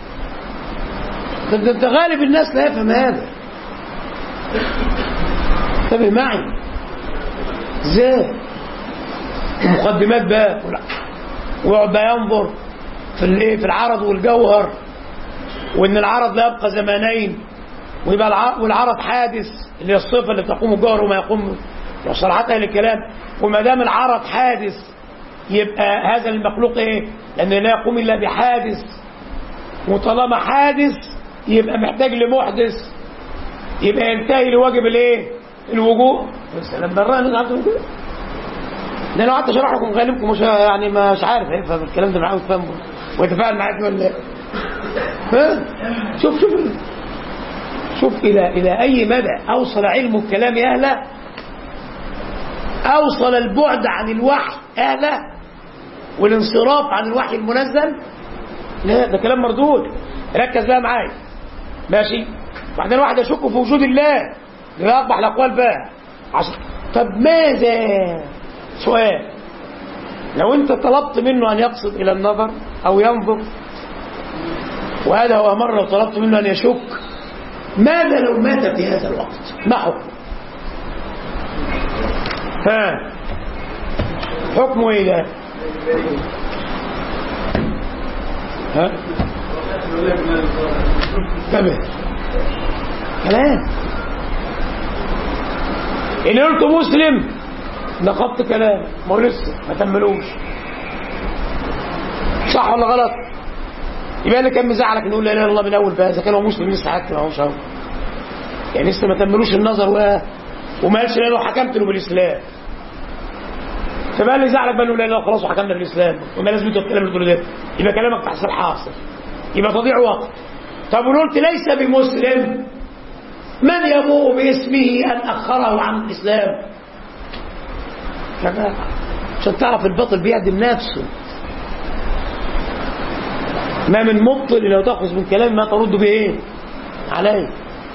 انت غالب الناس لا يفهم هذا. انتبه معي ازاي؟ المقدمات بقى ويقعد بقى ينظر في الايه؟ في العرض والجوهر، وان العرض لا يبقى زمانين، ويبقى والعرض حادث اللي هي الصفه اللي تقوم الجوهر وما يقوم صراحه اهل الكلام. وما دام العرض حادث يبقى هذا المخلوق ايه؟ لان لا يقوم الا بحادث، وطالما حادث يبقى محتاج لمحدث، يبقى ينتهي لواجب الايه؟ الوجوب. السلام برانا عبد الوجوب. ده لو قعدت اشرح لكم غالبكم مش يعني مش عارف هيفهم الكلام ده معاه ويفهمه ويتفاعل معاك ولا شوف الى اي مدى اوصل علم الكلام اهله، اوصل البعد عن الوحي اهله والانصراف عن الوحي المنزل. لا ده كلام مردود. ركز بقى معايا ماشي. بعدين واحد يشك في وجود الله ليقبح الاقوال بقى طب ماذا؟ سؤال، لو انت طلبت منه ان يقصد الى النظر او ينظر، وهذا هو امر، لو طلبت منه ان يشك، ماذا لو مات في هذا الوقت؟ ما حكمه؟ حكمه ايه ده؟ تمام كلام. إن قلت مسلم نقضت كلام، ما هو لسه ما تملوش، صح ولا غلط؟ يبقى اللي كان مزعلك نقول لا اله الا الله من اول بقى، اذا كان هو مسلم لسه حاكم ما هوش يعني لسه ما تملوش النظر وما قالش لا لو حكمت له بالاسلام. فبقى اللي زعلك بقى نقول لا لا خلاص وحكمنا بالاسلام، وما لازم انت الكلام اللي تقوله ده، يبقى كلامك تحصل حاصل، يبقى تضيع وقت. طب قلت ليس بمسلم، من يبوء باسمه ان اخره عن الاسلام؟ عشان تعرف الباطل بيعدم نفسه. ما من مبطل لو تأخذ من كلام ما ترد به ايه عليه.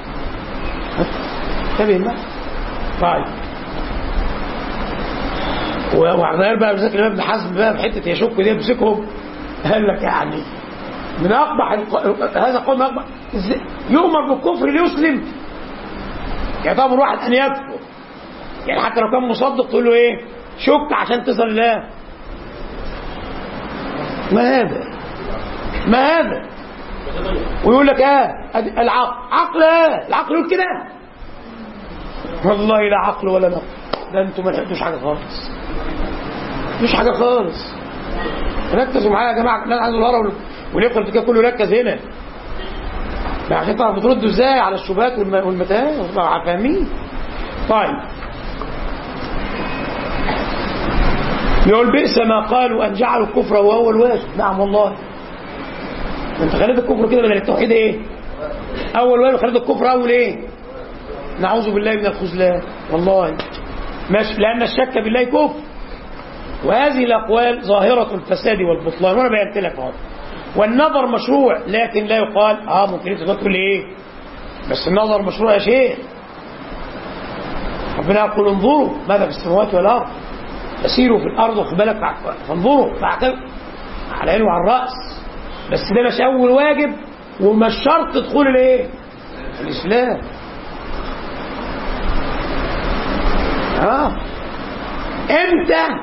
انتبه بقى. طيب وغير بقى بذلك الامام ابن حزم بقى في حته يشك دي يمسكهم، قال لك يعني من اقبح هذا قول من اقبح يؤمر بالكفر ليسلم، يعتبر واحد ان يكفر، يعني حتى لو كان مصدق تقول له ايه شك عشان تصل الله. ما هذا ويقول لك العقل العقل يقول كده، والله لا عقل ولا نقل، ده انتم ما لحقتوش حاجه خالص، مش حاجه خالص. ركزوا معايا يا جماعه، الناس عايزوا الهرم واليقظه كده كله ركز هنا عشان تعرفوا تردوا ازاي على الشبهات والمتاهات فاهمين. طيب يقول بئس ما قالوا ان جعلوا الكفر هو اول واجب. نعم والله، انت خليت الكفر كده بدل التوحيد ايه اول واجب، خليت الكفر اول ايه. نعوذ بالله من الخذلان والله، ماشي، لان الشك بالله كفر. وهذه الاقوال ظاهره الفساد والبطلان، وانا بينت لك اهو. والنظر مشروع، لكن لا يقال ممكن انت تقول ايه بس النظر مشروع يا شيخ. ربنا يقول انظروا ماذا في السماوات والارض، تسيروا في الارض واخد بالك فانظروا فاعتبر على عينه وعلى الراس، بس ده مش اول واجب ومش شرط تدخل الايه الاسلام. امتى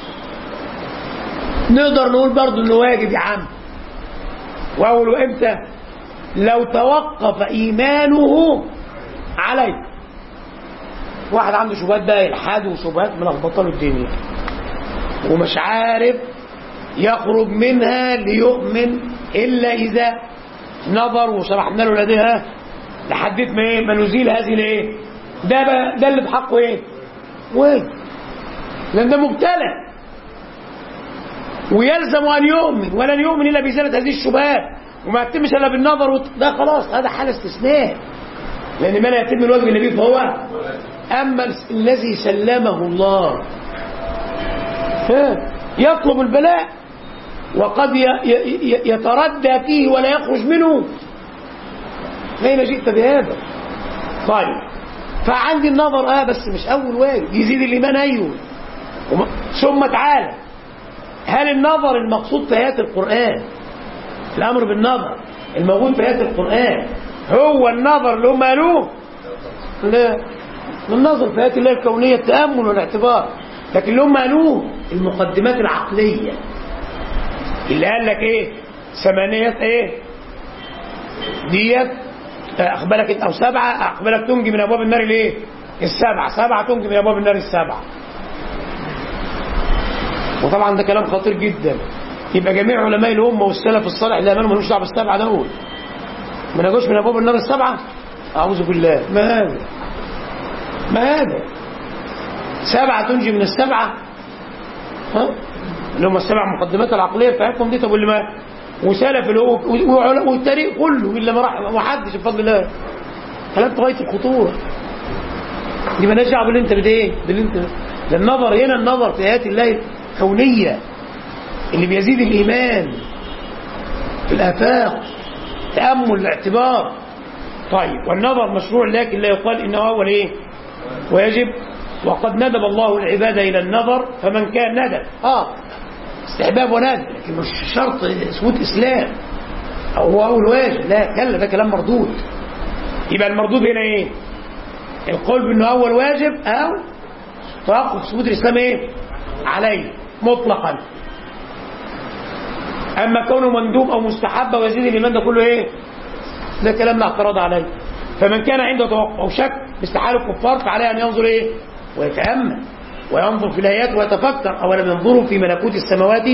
نقدر نقول برضو انه واجب يا عم؟ واول امتى؟ لو توقف ايمانه عليه. واحد عنده شبهات بقى الحاد وشبهات ملخبطه له الدنيا ومش عارف يخرج منها ليؤمن الا اذا نظر وشرحنا له لديها لحد ما نزيل هذه الايه. ده اللي بحقه ايه واجب، لان ده مبتلى ويلزم ان يؤمن، ولن يؤمن الا بازاله هذه الشبهات، وما يتمش الا بالنظر ده خلاص هذا حاله استثناء، لان ما لا يتم الواجب الا به فهو. اما الذي سلمه الله يطلب البلاء وقد يتردى فيه ولا يخرج منه، فين جئت بهذا؟ طيب فعندي النظر بس مش اول واجب، يزيد الايمان ايوه. ثم تعالى، هل النظر المقصود في آيات القرآن، الأمر بالنظر الموجود في آيات القرآن هو النظر اللي هم قالوه؟ لا، النظر في آيات الله الكونية التأمل والاعتبار، لكن اللي هم قالوه المقدمات العقلية اللي قال لك ايه ثمانية ايه ديت أخبرك أو سبعة أخبرك تنجي من أبواب النار الايه سبعة تنجي من أبواب النار السبعة. وطبعا ده كلام خطير جدا، يبقى جميع علماء الامه والسلف الصالح اللي امنوا مالوش دعوه بالسبعه دول، ما نجوش من ابواب النار السبعه. اعوذ بالله، ما هذا سبعه تنجي من السبعه، اللي هم السبع مقدمات العقليه بتاعتهم دي. طب واللي ما وسلف اللي هو والتاريخ كله الا ما راح ما حدش بفضل الله، كلام غايه الخطوره. دي مالهاش دعوه باللي انت باللي انت النظر هنا، النظر في ايات الله كونية اللي بيزيد الإيمان في الآفاق، تأمل الاعتبار. طيب والنظر مشروع، لكن لا يقال إنه أول إيه ويجب. وقد ندب الله العباد إلى النظر، فمن كان ندب استحباب وندب، لكن مش شرط ثبوت إسلام أو هو أول واجب، لا كلا، ده كلام مردود. يبقى المردود هنا إيه؟ القول بأنه أول واجب أو توقف ثبوت الإسلام إيه عليه مطلقا. أما كونه مندوب أو مستحب ويزيد الإيمان ده كله إيه؟ ده كلام لا اعتراض عليه. فمن كان عنده توقع أو شك مثل حال الكفار فعليه أن ينظر إيه؟ ويتأمل وينظر في الآيات ويتفكر. أولم ينظروا في ملكوت السماوات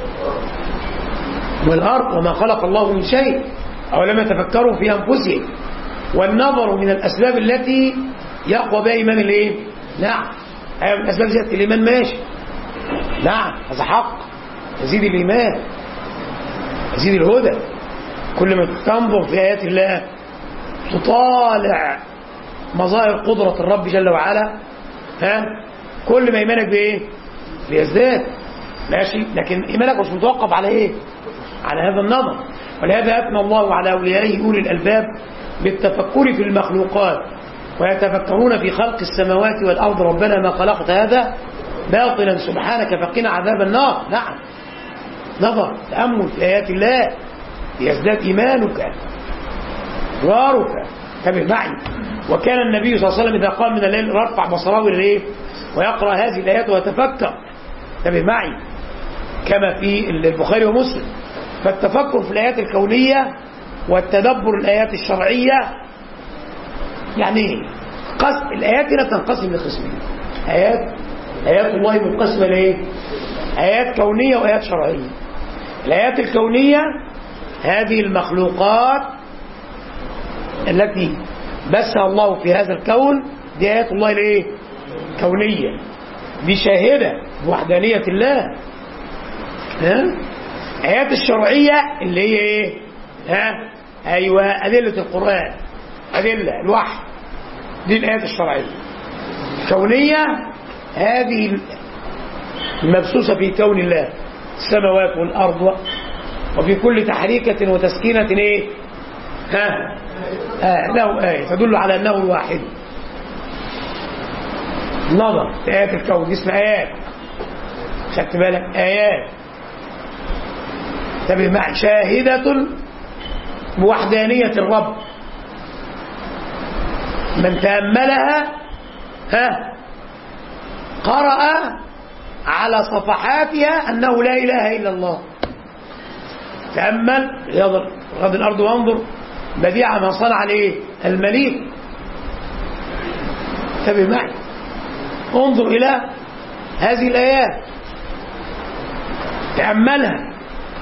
والأرض وما خلق الله من شيء أولم يتفكروا في أنفسهم. والنظر من الأسباب التي يقوى بها إيمان الإيه؟ نعم. من الأسباب زيادة الإيمان ماشي، نعم هذا حق، يزيد الإيمان يزيد الهدى. كل ما تنظر في آيات الله تطالع مظاهر قدرة الرب جل وعلا كل ما إيمانك بإيه؟ بيزداد ماشي. لكن إيمانك مش متوقف على إيه؟ على هذا النظر. ولهذا أثنى الله على أوليائه أولي الألباب بالتفكر في المخلوقات ويتفكرون في خلق السماوات والأرض ربنا ما خلقت هذا باطلا سبحانك فقنا عذاب النار. نعم نظر تأمل في آيات الله يزداد إيمانك وارك. انتبه معي. وكان النبي صلى الله عليه وسلم إذا قام من الليل يرفع بصره إليه ويقرأ هذه الآيات ويتفكر. انتبه معي كما في البخاري ومسلم. فالتفكر في الآيات الكونية والتدبر الآيات الشرعية يعني الآيات هنا تنقسم لقسمين. آيات الله منقسمة لإيه؟ آيات كونية وآيات شرعية. الآيات الكونية هذه المخلوقات التي بثها الله في هذا الكون دي آيات الله الإيه؟ كونية، دي شاهدة بوحدانية الله. آيات الشرعية اللي هي إيه؟ أيوة أدلة القرآن، أدلة الوحي، دي الآيات الشرعية. الكونية هذه المبثوثة في كون الله السماوات والأرض وفي كل تحريكة وتسكينة إيه؟ له آية تدل على أنه الواحد. نظر في آيات الكون دي اسمها آيات. خدت بالك؟ آيات تبقى معي شاهدة بوحدانية الرب. من تأملها قرأ على صفحاتها أنه لا إله إلا الله. تأمل رياض الأرض وانظر بديع ما صنع عليه المليك. انتبه معي انظر إلى هذه الآيات تأملها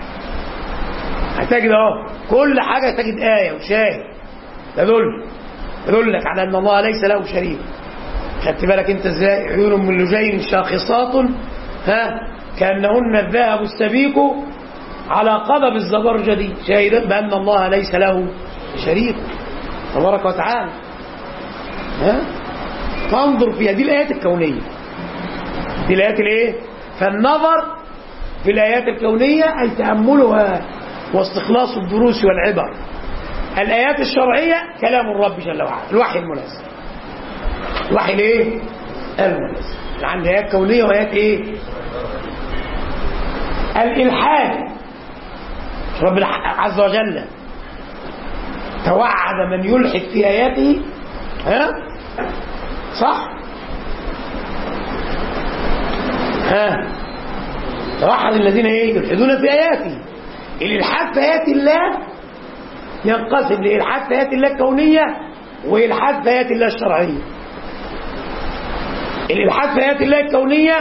هتجد كل حاجة تجد آية وشاهد تدلك على أن الله ليس له شريك. خدت بالك انت ازاي؟ عيون من لجين شاخصات كأنهن الذهب السبيك على قضب الزبرجدي شاهدا بأن الله ليس له شريك تبارك وتعالى. تنظر فيها دي الآيات الكونية، دي الآيات الايه؟ فالنظر في الآيات الكونية أي تأملها واستخلاص الدروس والعبر. الآيات الشرعية كلام الرب جل وعلا، الوحي المنزل، الوحي الايه؟ المنزل. عندنا آيات كونية وآيات ايه؟ الإلحاد. رب عز وجل توعد من يلحد في آياته صح؟ توعد الذين يلحدون في آياته. الإلحاد في آيات الله ينقسم لإلحاد في آيات الله الكونية وإلحاد في آيات الله الشرعية. الإلحاد في آيات الله الكونية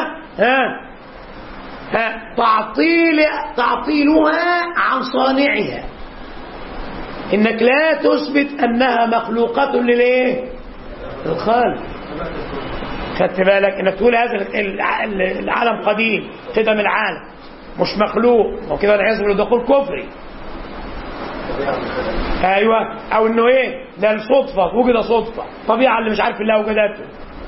تعطيلها عن صانعها، إنك لا تثبت أنها مخلوقة للإيه؟ الخالق. خدت بالك؟ إنك تقول هذا العالم قديم، قدم العالم مش مخلوق، وكده العياذ بالله دخول كفري. ايوه، او انه ايه؟ ده الصدفه، وجد صدفه، طبيعه اللي مش عارف الله وجدته.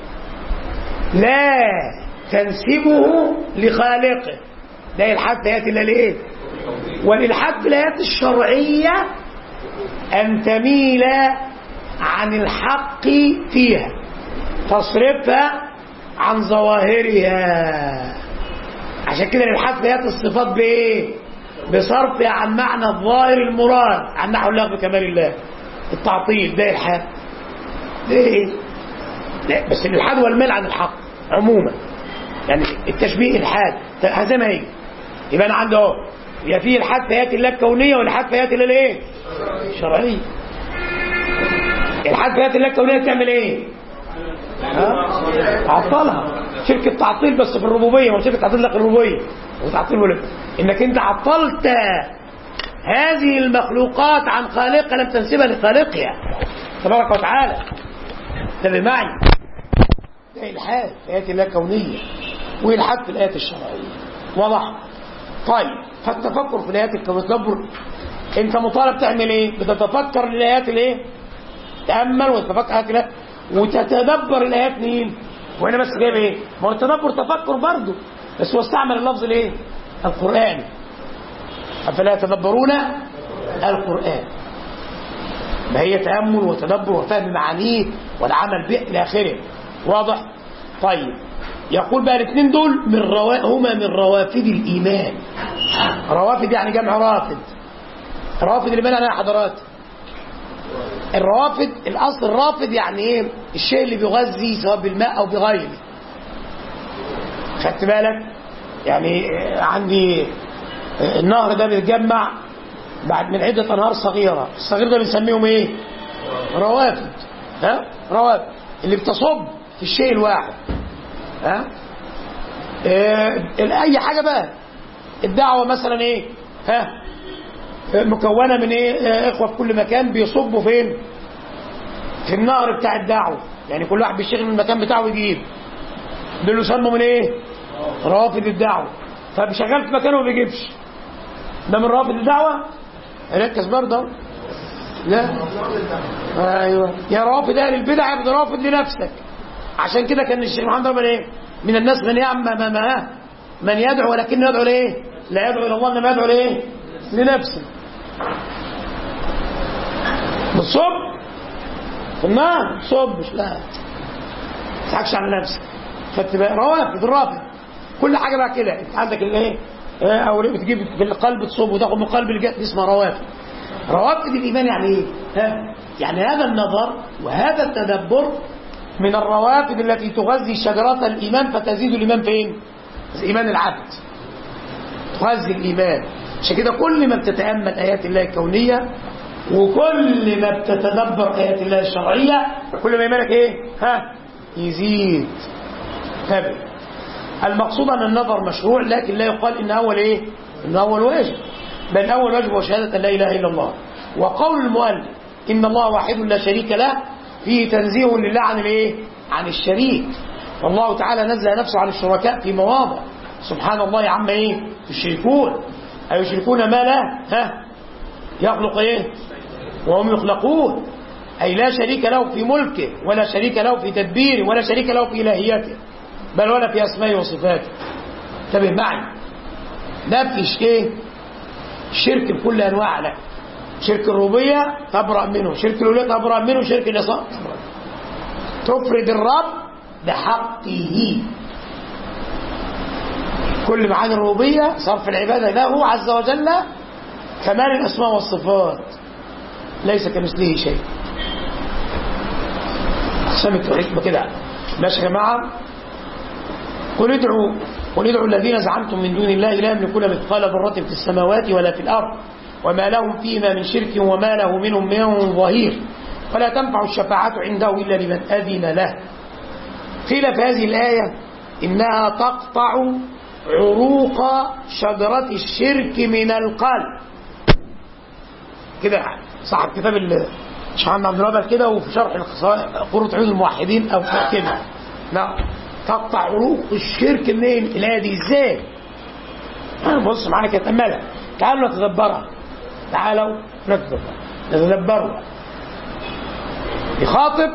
لا تنسبه لخالقه، ده الحاد في ايات الله ليه؟ والالحاد في الايات الشرعيه ان تميل عن الحق فيها، تصرفها عن ظواهرها. عشان كده الالحاد في ايات الصفات بايه؟ بصرفها عن معنى الظاهر المراد، عن نحو الله بكمال الله. التعطيل ده الحاد. ليه؟ لا بس الالحاد هو الميل عن الحق عموما، يعني التشبيه الحاد زي ما هي. يبقى انا عندي اهو يبقى فيه الحاد في آيات الله الكونية والحاد في آيات الله الايه؟ الشرعية. الحاد في آيات الله الكونية تعمل ايه؟ عطلها. شركة تعطيل بس في الربوبية، مش شركة تعطيل لك الربوبية وتعطيل ولا انك انت عطلت هذه المخلوقات عن خالقها، لم تنسبها لخالقها تبارك وتعالى. انتبه معي، ده الحاد في آيات الله الكونية والحاد في الآيات الشرعية. واضح؟ طيب، فالتفكر في الآيات التدبر، انت مطالب تعمل ايه؟ بتتفكر الآيات الايه؟ تأمل وتتفكر آيات الله وتتدبر الآيات مين؟ وهنا بس جايب ايه؟ ما هو التدبر تفكر برضه، بس هو استعمل اللفظ الايه؟ القرآن. أفلا يتدبرون القرآن؟ ما هي تأمل وتدبر وفهم معانيه والعمل به إلى آخره. واضح؟ طيب، يقول بقى الاثنين دول هما من روافد الإيمان. روافد يعني جمع رافد. روافد الإيمان يعني حضرات الروافد، الأصل الرافد يعني إيه؟ الشيء اللي بيغذي سواء بالماء أو بغيره. خدت بالك؟ يعني عندي النهر ده بيتجمع بعد من عدة أنهار صغيرة، الصغير ده بنسميهم إيه؟ روافد. روافد اللي بتصب في الشيء الواحد. أي حاجة بقى، الدعوة مثلا إيه؟ مكونة من إيه؟ إخوة في كل مكان بيصبوا فين؟ في النهر بتاع الدعوة، يعني كل واحد بيشتغل من المكان بتاعه ويجيب. دول يسموا من إيه؟ روافد الدعوة. فبيشغل في مكانه وما بيجيبش، ده من روافد الدعوة. ركز برضه. لا ايوه، يا روافد اهل البدع يا روافد لنفسك. عشان كده كان الشيخ محمد ربنا ايه؟ من الناس من يعمل من يدعو ولكنه يدعو لايه؟ لا يدعو الى الله انما يدعو لايه؟ لنفسه. بتصب في النار، صبش، لا ما تضحكش على نفسك. خدت بقى روافد الرافد كل حاجه بقى كده. انت عندك الايه؟ او بتجيب في القلب تصب وتاخد من قلب الجد، اسمها روافد. روافد الايمان يعني ايه؟ يعني هذا النظر وهذا التدبر من الروافد التي تغذي شجرات الايمان، فتزيد الايمان فين؟ ايمان العبد، تغذي الايمان. عشان كده كل ما بتتامل ايات الله الكونيه وكل ما بتتدبر ايات الله الشرعيه كل ما ايمانك ايه؟ يزيد. تابع. المقصود ان النظر مشروع، لكن لا يقال ان اول ايه؟ ان اول واجب، بل اول واجب هو شهاده لا اله الا الله. وقول المؤلف ان الله واحد لا شريك له فيه تنزيه لله عن الايه؟ عن الشريك. والله تعالى نزه نفسه عن الشركاء في مواضع. سبحان الله عما ايه؟ يشركون. ايشركون ما لا يخلق ايه؟ وهم يخلقون. اي لا شريك له في ملكه، ولا شريك له في تدبيره، ولا شريك له في الهيته، بل ولا في اسمائه وصفاته. انتبه معي، نفيش ايه؟ الشرك بكل انواعه. لا، شرك الربوبيه تبرأ منه، شرك الالوهيه تبرأ منه، شرك الاسماء تفرد الرب بحقه. كل معاني الربوبيه صرف العباده له عز وجل، كمال الاسماء والصفات، ليس كمثله شيء. اقسام التوحيد كده. ماشي يا جماعه؟ قل ادعوا الذين زعمتم من دون الله لا يملكون مثقال ذرة في السماوات ولا في الأرض وما لهم فيما من شرك وما له منهم من ظهير ولا تنفع الشفاعة عنده إلا لمن أذن له. قيل في هذه الآية إنها تقطع عروق شجرة الشرك من القلب. كده صاحب كتاب الشيخ محمد عبد الوهاب كده، وفي شرح قرة عيون الموحدين أو كده. لا، تقطع عروق الشرك منين؟ الآية دي ازاي؟ بص معانا كده، تأملها، تعالوا نتدبرها، تعالوا نتدبرها. يخاطب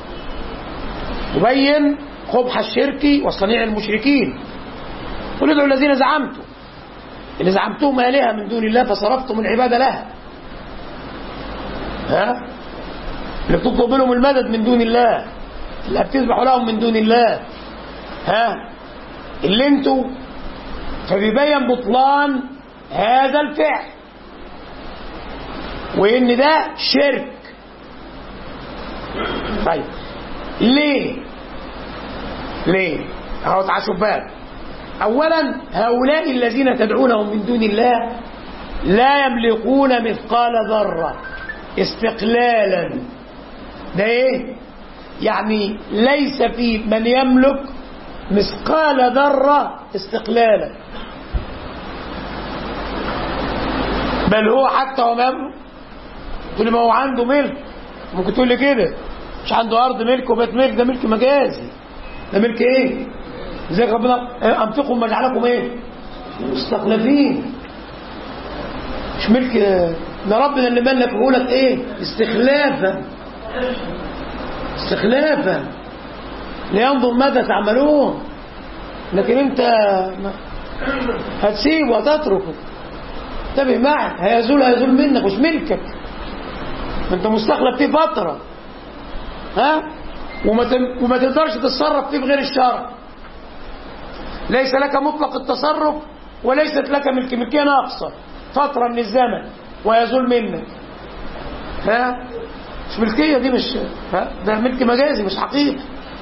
يبين قبح الشرك وصنيع المشركين. قل ادعوا الذين زعمتم، اللي زعمتهم آلهة من دون الله فصرفتم العبادة لها، اللي بتطلب منهم المدد من دون الله، اللي بتذبحوا لهم من دون الله، اللي انتوا، فبيبين بطلان هذا الفعل وان ده شرك. طيب ليه اهو تعالوا بال. اولا هؤلاء الذين تدعونهم من دون الله لا يملكون مثقال ذرة استقلالا. ده ايه؟ يعني ليس في من يملك مثقال ذرة استقلالا، بل هو حتى وما يملك. تقول لي ما هو عنده ملك، ممكن تقول لي كده مش عنده أرض ملك وبيت ملك، ده ملك مجازي. ده ملك ايه؟ زي ربنا أنفقوا ما جعلكم ايه؟ مستخلفين. مش ملك، ده ربنا اللي ملكه لك ايه؟ استخلافا. استخلافا لينظر ماذا تعملون. لكن انت هتسيبه وهتتركه. انتبه معي، هيزول منك، مش ملكك. انت مستخلف فيه فترة، ها؟ وما تقدرش تتصرف فيه بغير الشرع. ليس لك مطلق التصرف، وليست لك ملكية ناقصة فترة من الزمن ويزول منك. ها؟ مش ملكية دي، مش ده ملك مجازي مش حقيقي.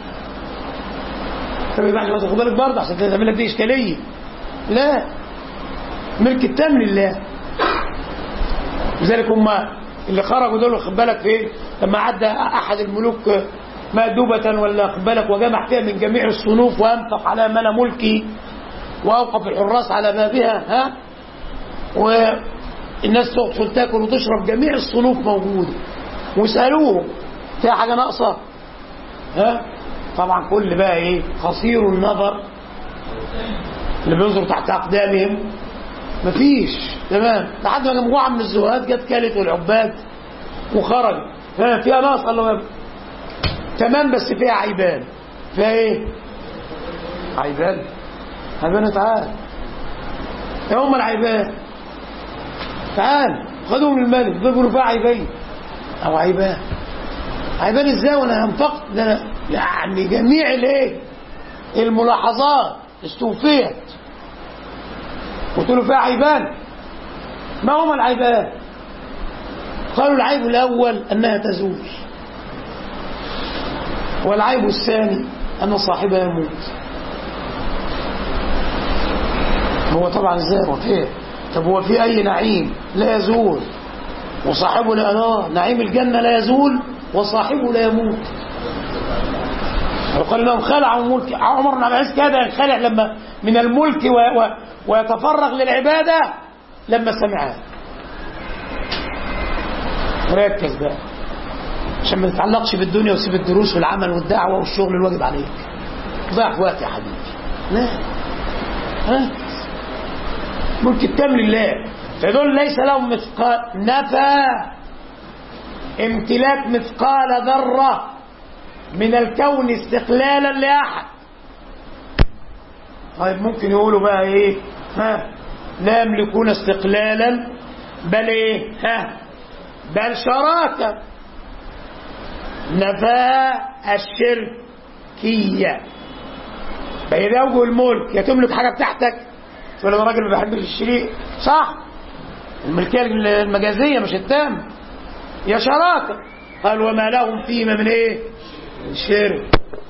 ما تاخد بالك برضه عشان تعمل لك دي إشكالية. لا، ملك التام لله. لذلك هم اللي خرجوا دول خد بالك في ايه؟ لما عدى احد الملوك مأدوبة ولا خد بالك وجمع فيها من جميع الصنوف وانفق على مال ملكي واوقف الحراس على بابها، ها؟ والناس تدخل تاكل وتشرب، جميع الصنوف موجوده، واسالوهم فيها حاجه ناقصه؟ ها؟ طبعا كل بقى ايه؟ قصير النظر اللي بينظر تحت اقدامهم مفيش. تمام، لحد ما مجموعه من الزهاد جت كلت والعباد وخرج. فيها ناقص الله تمام، بس فيها عيبان. فيها ايه؟ عيبان. عيبان، تعال يا هم العيبان، تعال خدوهم من الملك. بيقولوا فيها عيبين او عيبان. عيبان ازاي وانا انفقت؟ ده أنا يعني جميع الايه؟ الملاحظات استوفيت، قلت له فيها عيبان. ما هما العيبان؟ قالوا العيب الاول انها تزول، والعيب الثاني ان صاحبها يموت. هو طبعا ازاي وفيه؟ طب هو في اي نعيم لا يزول وصاحبه لا ينار؟ نعيم الجنه لا يزول وصاحبه لا يموت. وقال لهم خلعوا ملك. عمر بن عبد العزيز كاد ينخلع لما من الملك ويتفرغ للعباده لما سمعها. ركز بقى عشان ما تتعلقش بالدنيا وسيب الدروس والعمل والدعوه والشغل الواجب عليك. ضيع وقت يا حبيبي. لا، ها؟ ملك التام لله. فدول ليس لهم مثقال، نفى امتلاك مثقال ذره من الكون استقلالا لاحد. طيب ممكن يقولوا بقى ايه؟ ها؟ لا يملكون استقلالا، بل ايه؟ ها؟ بل شراكه. نفى الشركيه. فإذا أوجه الملك يا تملك حاجه بتاعتك ولا ده راجل ما بيحبش الشريك، صح؟ الملكيه المجازيه مش التام، يا شراكه. قال وما لهم فيما من ايه؟ الشرك.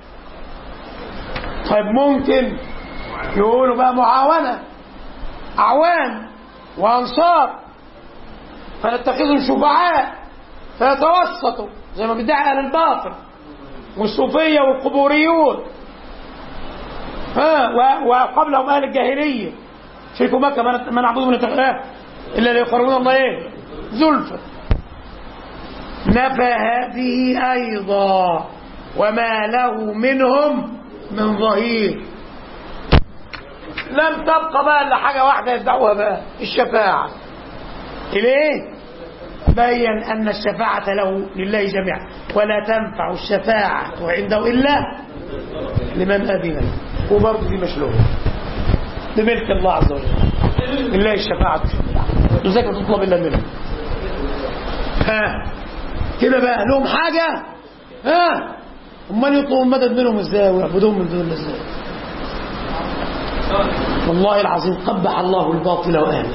طيب ممكن يقولوا بقى معاونة، أعوان وأنصار، فنتخذهم شفعاء فيتوسطوا زي ما بيدعي أهل الباطل والصوفية والقبوريون، وقبلهم أهل الجاهلية شركوا مكة ما نعبدهم من الإله إلا ليقربون الله إيه؟ زلفى. نفى هذه أيضا وما له منهم من ظهير. لم تبقى بقى إلا حاجة واحدة يدعوها بقى، الشفاعة. ليه؟ بين أن الشفاعة له لله جميعا، ولا تنفع الشفاعة عنده إلا لمن أذن له. وبرضه دي مشلوه، ده ملك الله عز وجل، لله الشفاعة لذلك تطلب إلا منه. كده بقى لهم حاجة، امال يطلبوا المدد منهم ازاي ويعبدوهم من دون الله ازاي؟ والله العظيم قبح الله الباطل واهله.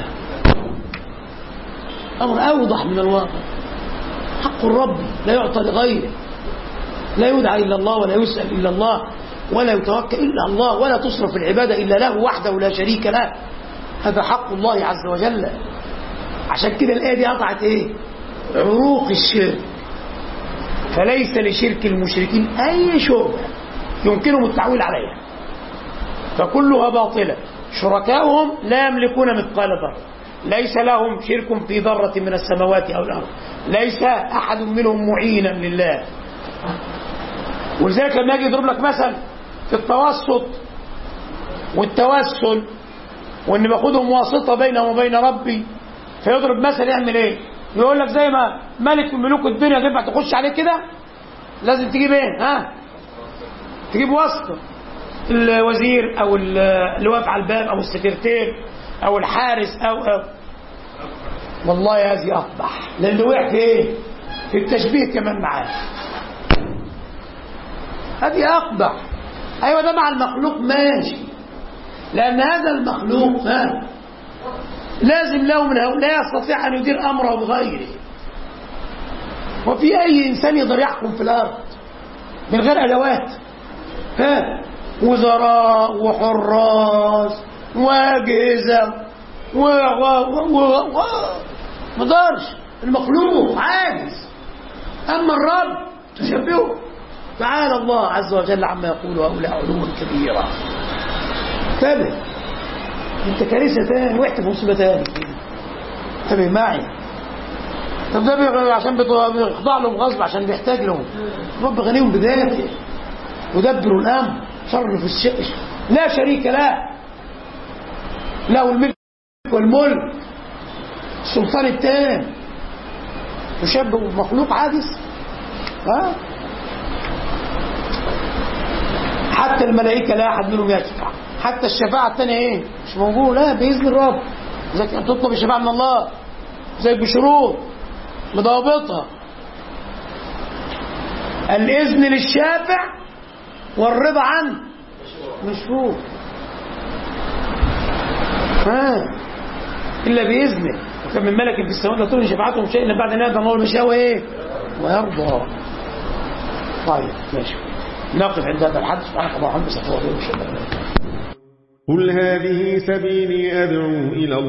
امر اوضح من الواقع. حق الرب لا يعطى لغيره، لا يدعى الا الله ولا يسأل الا الله ولا يتوكل الا الله ولا تصرف العباده الا له وحده لا شريك له. هذا حق الله عز وجل. عشان كده الآية دي قطعت إيه؟ عروق الشرك. فليس لشرك المشركين أي شبهة يمكنهم التعويل عليها، فكلها باطلة. شركاؤهم لا يملكون مثقال ذرة، ليس لهم شرك في ذرة من السماوات أو الأرض، ليس أحد منهم معينا لله. ولذلك لما يجي يضرب لك مثل في التوسط والتوسل وإن باخدهم واسطة بينهم وبين ربي، فيضرب مثل يعمل إيه؟ يقول لك زي ما ملك من ملوك الدنيا تنفع تخش عليه كده، لازم تجيب إيه؟ ها؟ تجيب واسطة، الوزير أو اللي واقف على الباب أو السكرتير أو الحارس أو والله هذه أقبح، لأنه وقع في إيه؟ في التشبيه كمان معاه. هذه أقبح. أيوة ده مع المخلوق ماشي، لأن هذا المخلوق لازم له من هؤلاء يستطيع أن يدير أمره بغيره. وفي أي إنسان يقدر يحكم في الأرض من غير أدوات؟ وزراء وحراس وأجهزة مقدرش. المخلوق عاجز، أما الرب تشبهه. تعالى الله عز وجل عما يقول هؤلاء علوا كبيرا. انتبه، انت كارثة تاني، وقت في مصيبة تاني. انتبه معي. طب ده عشان بيخضع لهم غصب، عشان بيحتاج لهم. رب غنيهم بذاته ودبروا الأمر، شر في الشئش، لا شريك له الملك والملك، السلطان التام. يشبه مخلوق عاجز. حتى الملائكة لا أحد منهم يشفع، حتى الشفاعة الثانية إيه؟ مش موجود، لا بإذن الرب. إذا كنت تطلب الشفاعة من الله زي بشروط مضابطها، الإذن للشافع والرضا عن مشروع. إلا بإذنه. وكم من ملك في السماوات لا تغني شفاعتهم شيئا إلا بعد أن يأذن الله لمن يشاء وإيه؟ ويرضى. طيب ماشي، نقف عند هذا الحد. سبحانك اللهم وبحمدك أشهد أن لا إله إلا أنت. قل هذه سبيلي أدعو إلى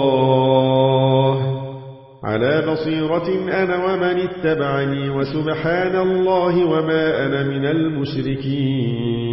الله على بصيرة أنا ومن اتبعني، وسبحان الله وما أنا من المشركين.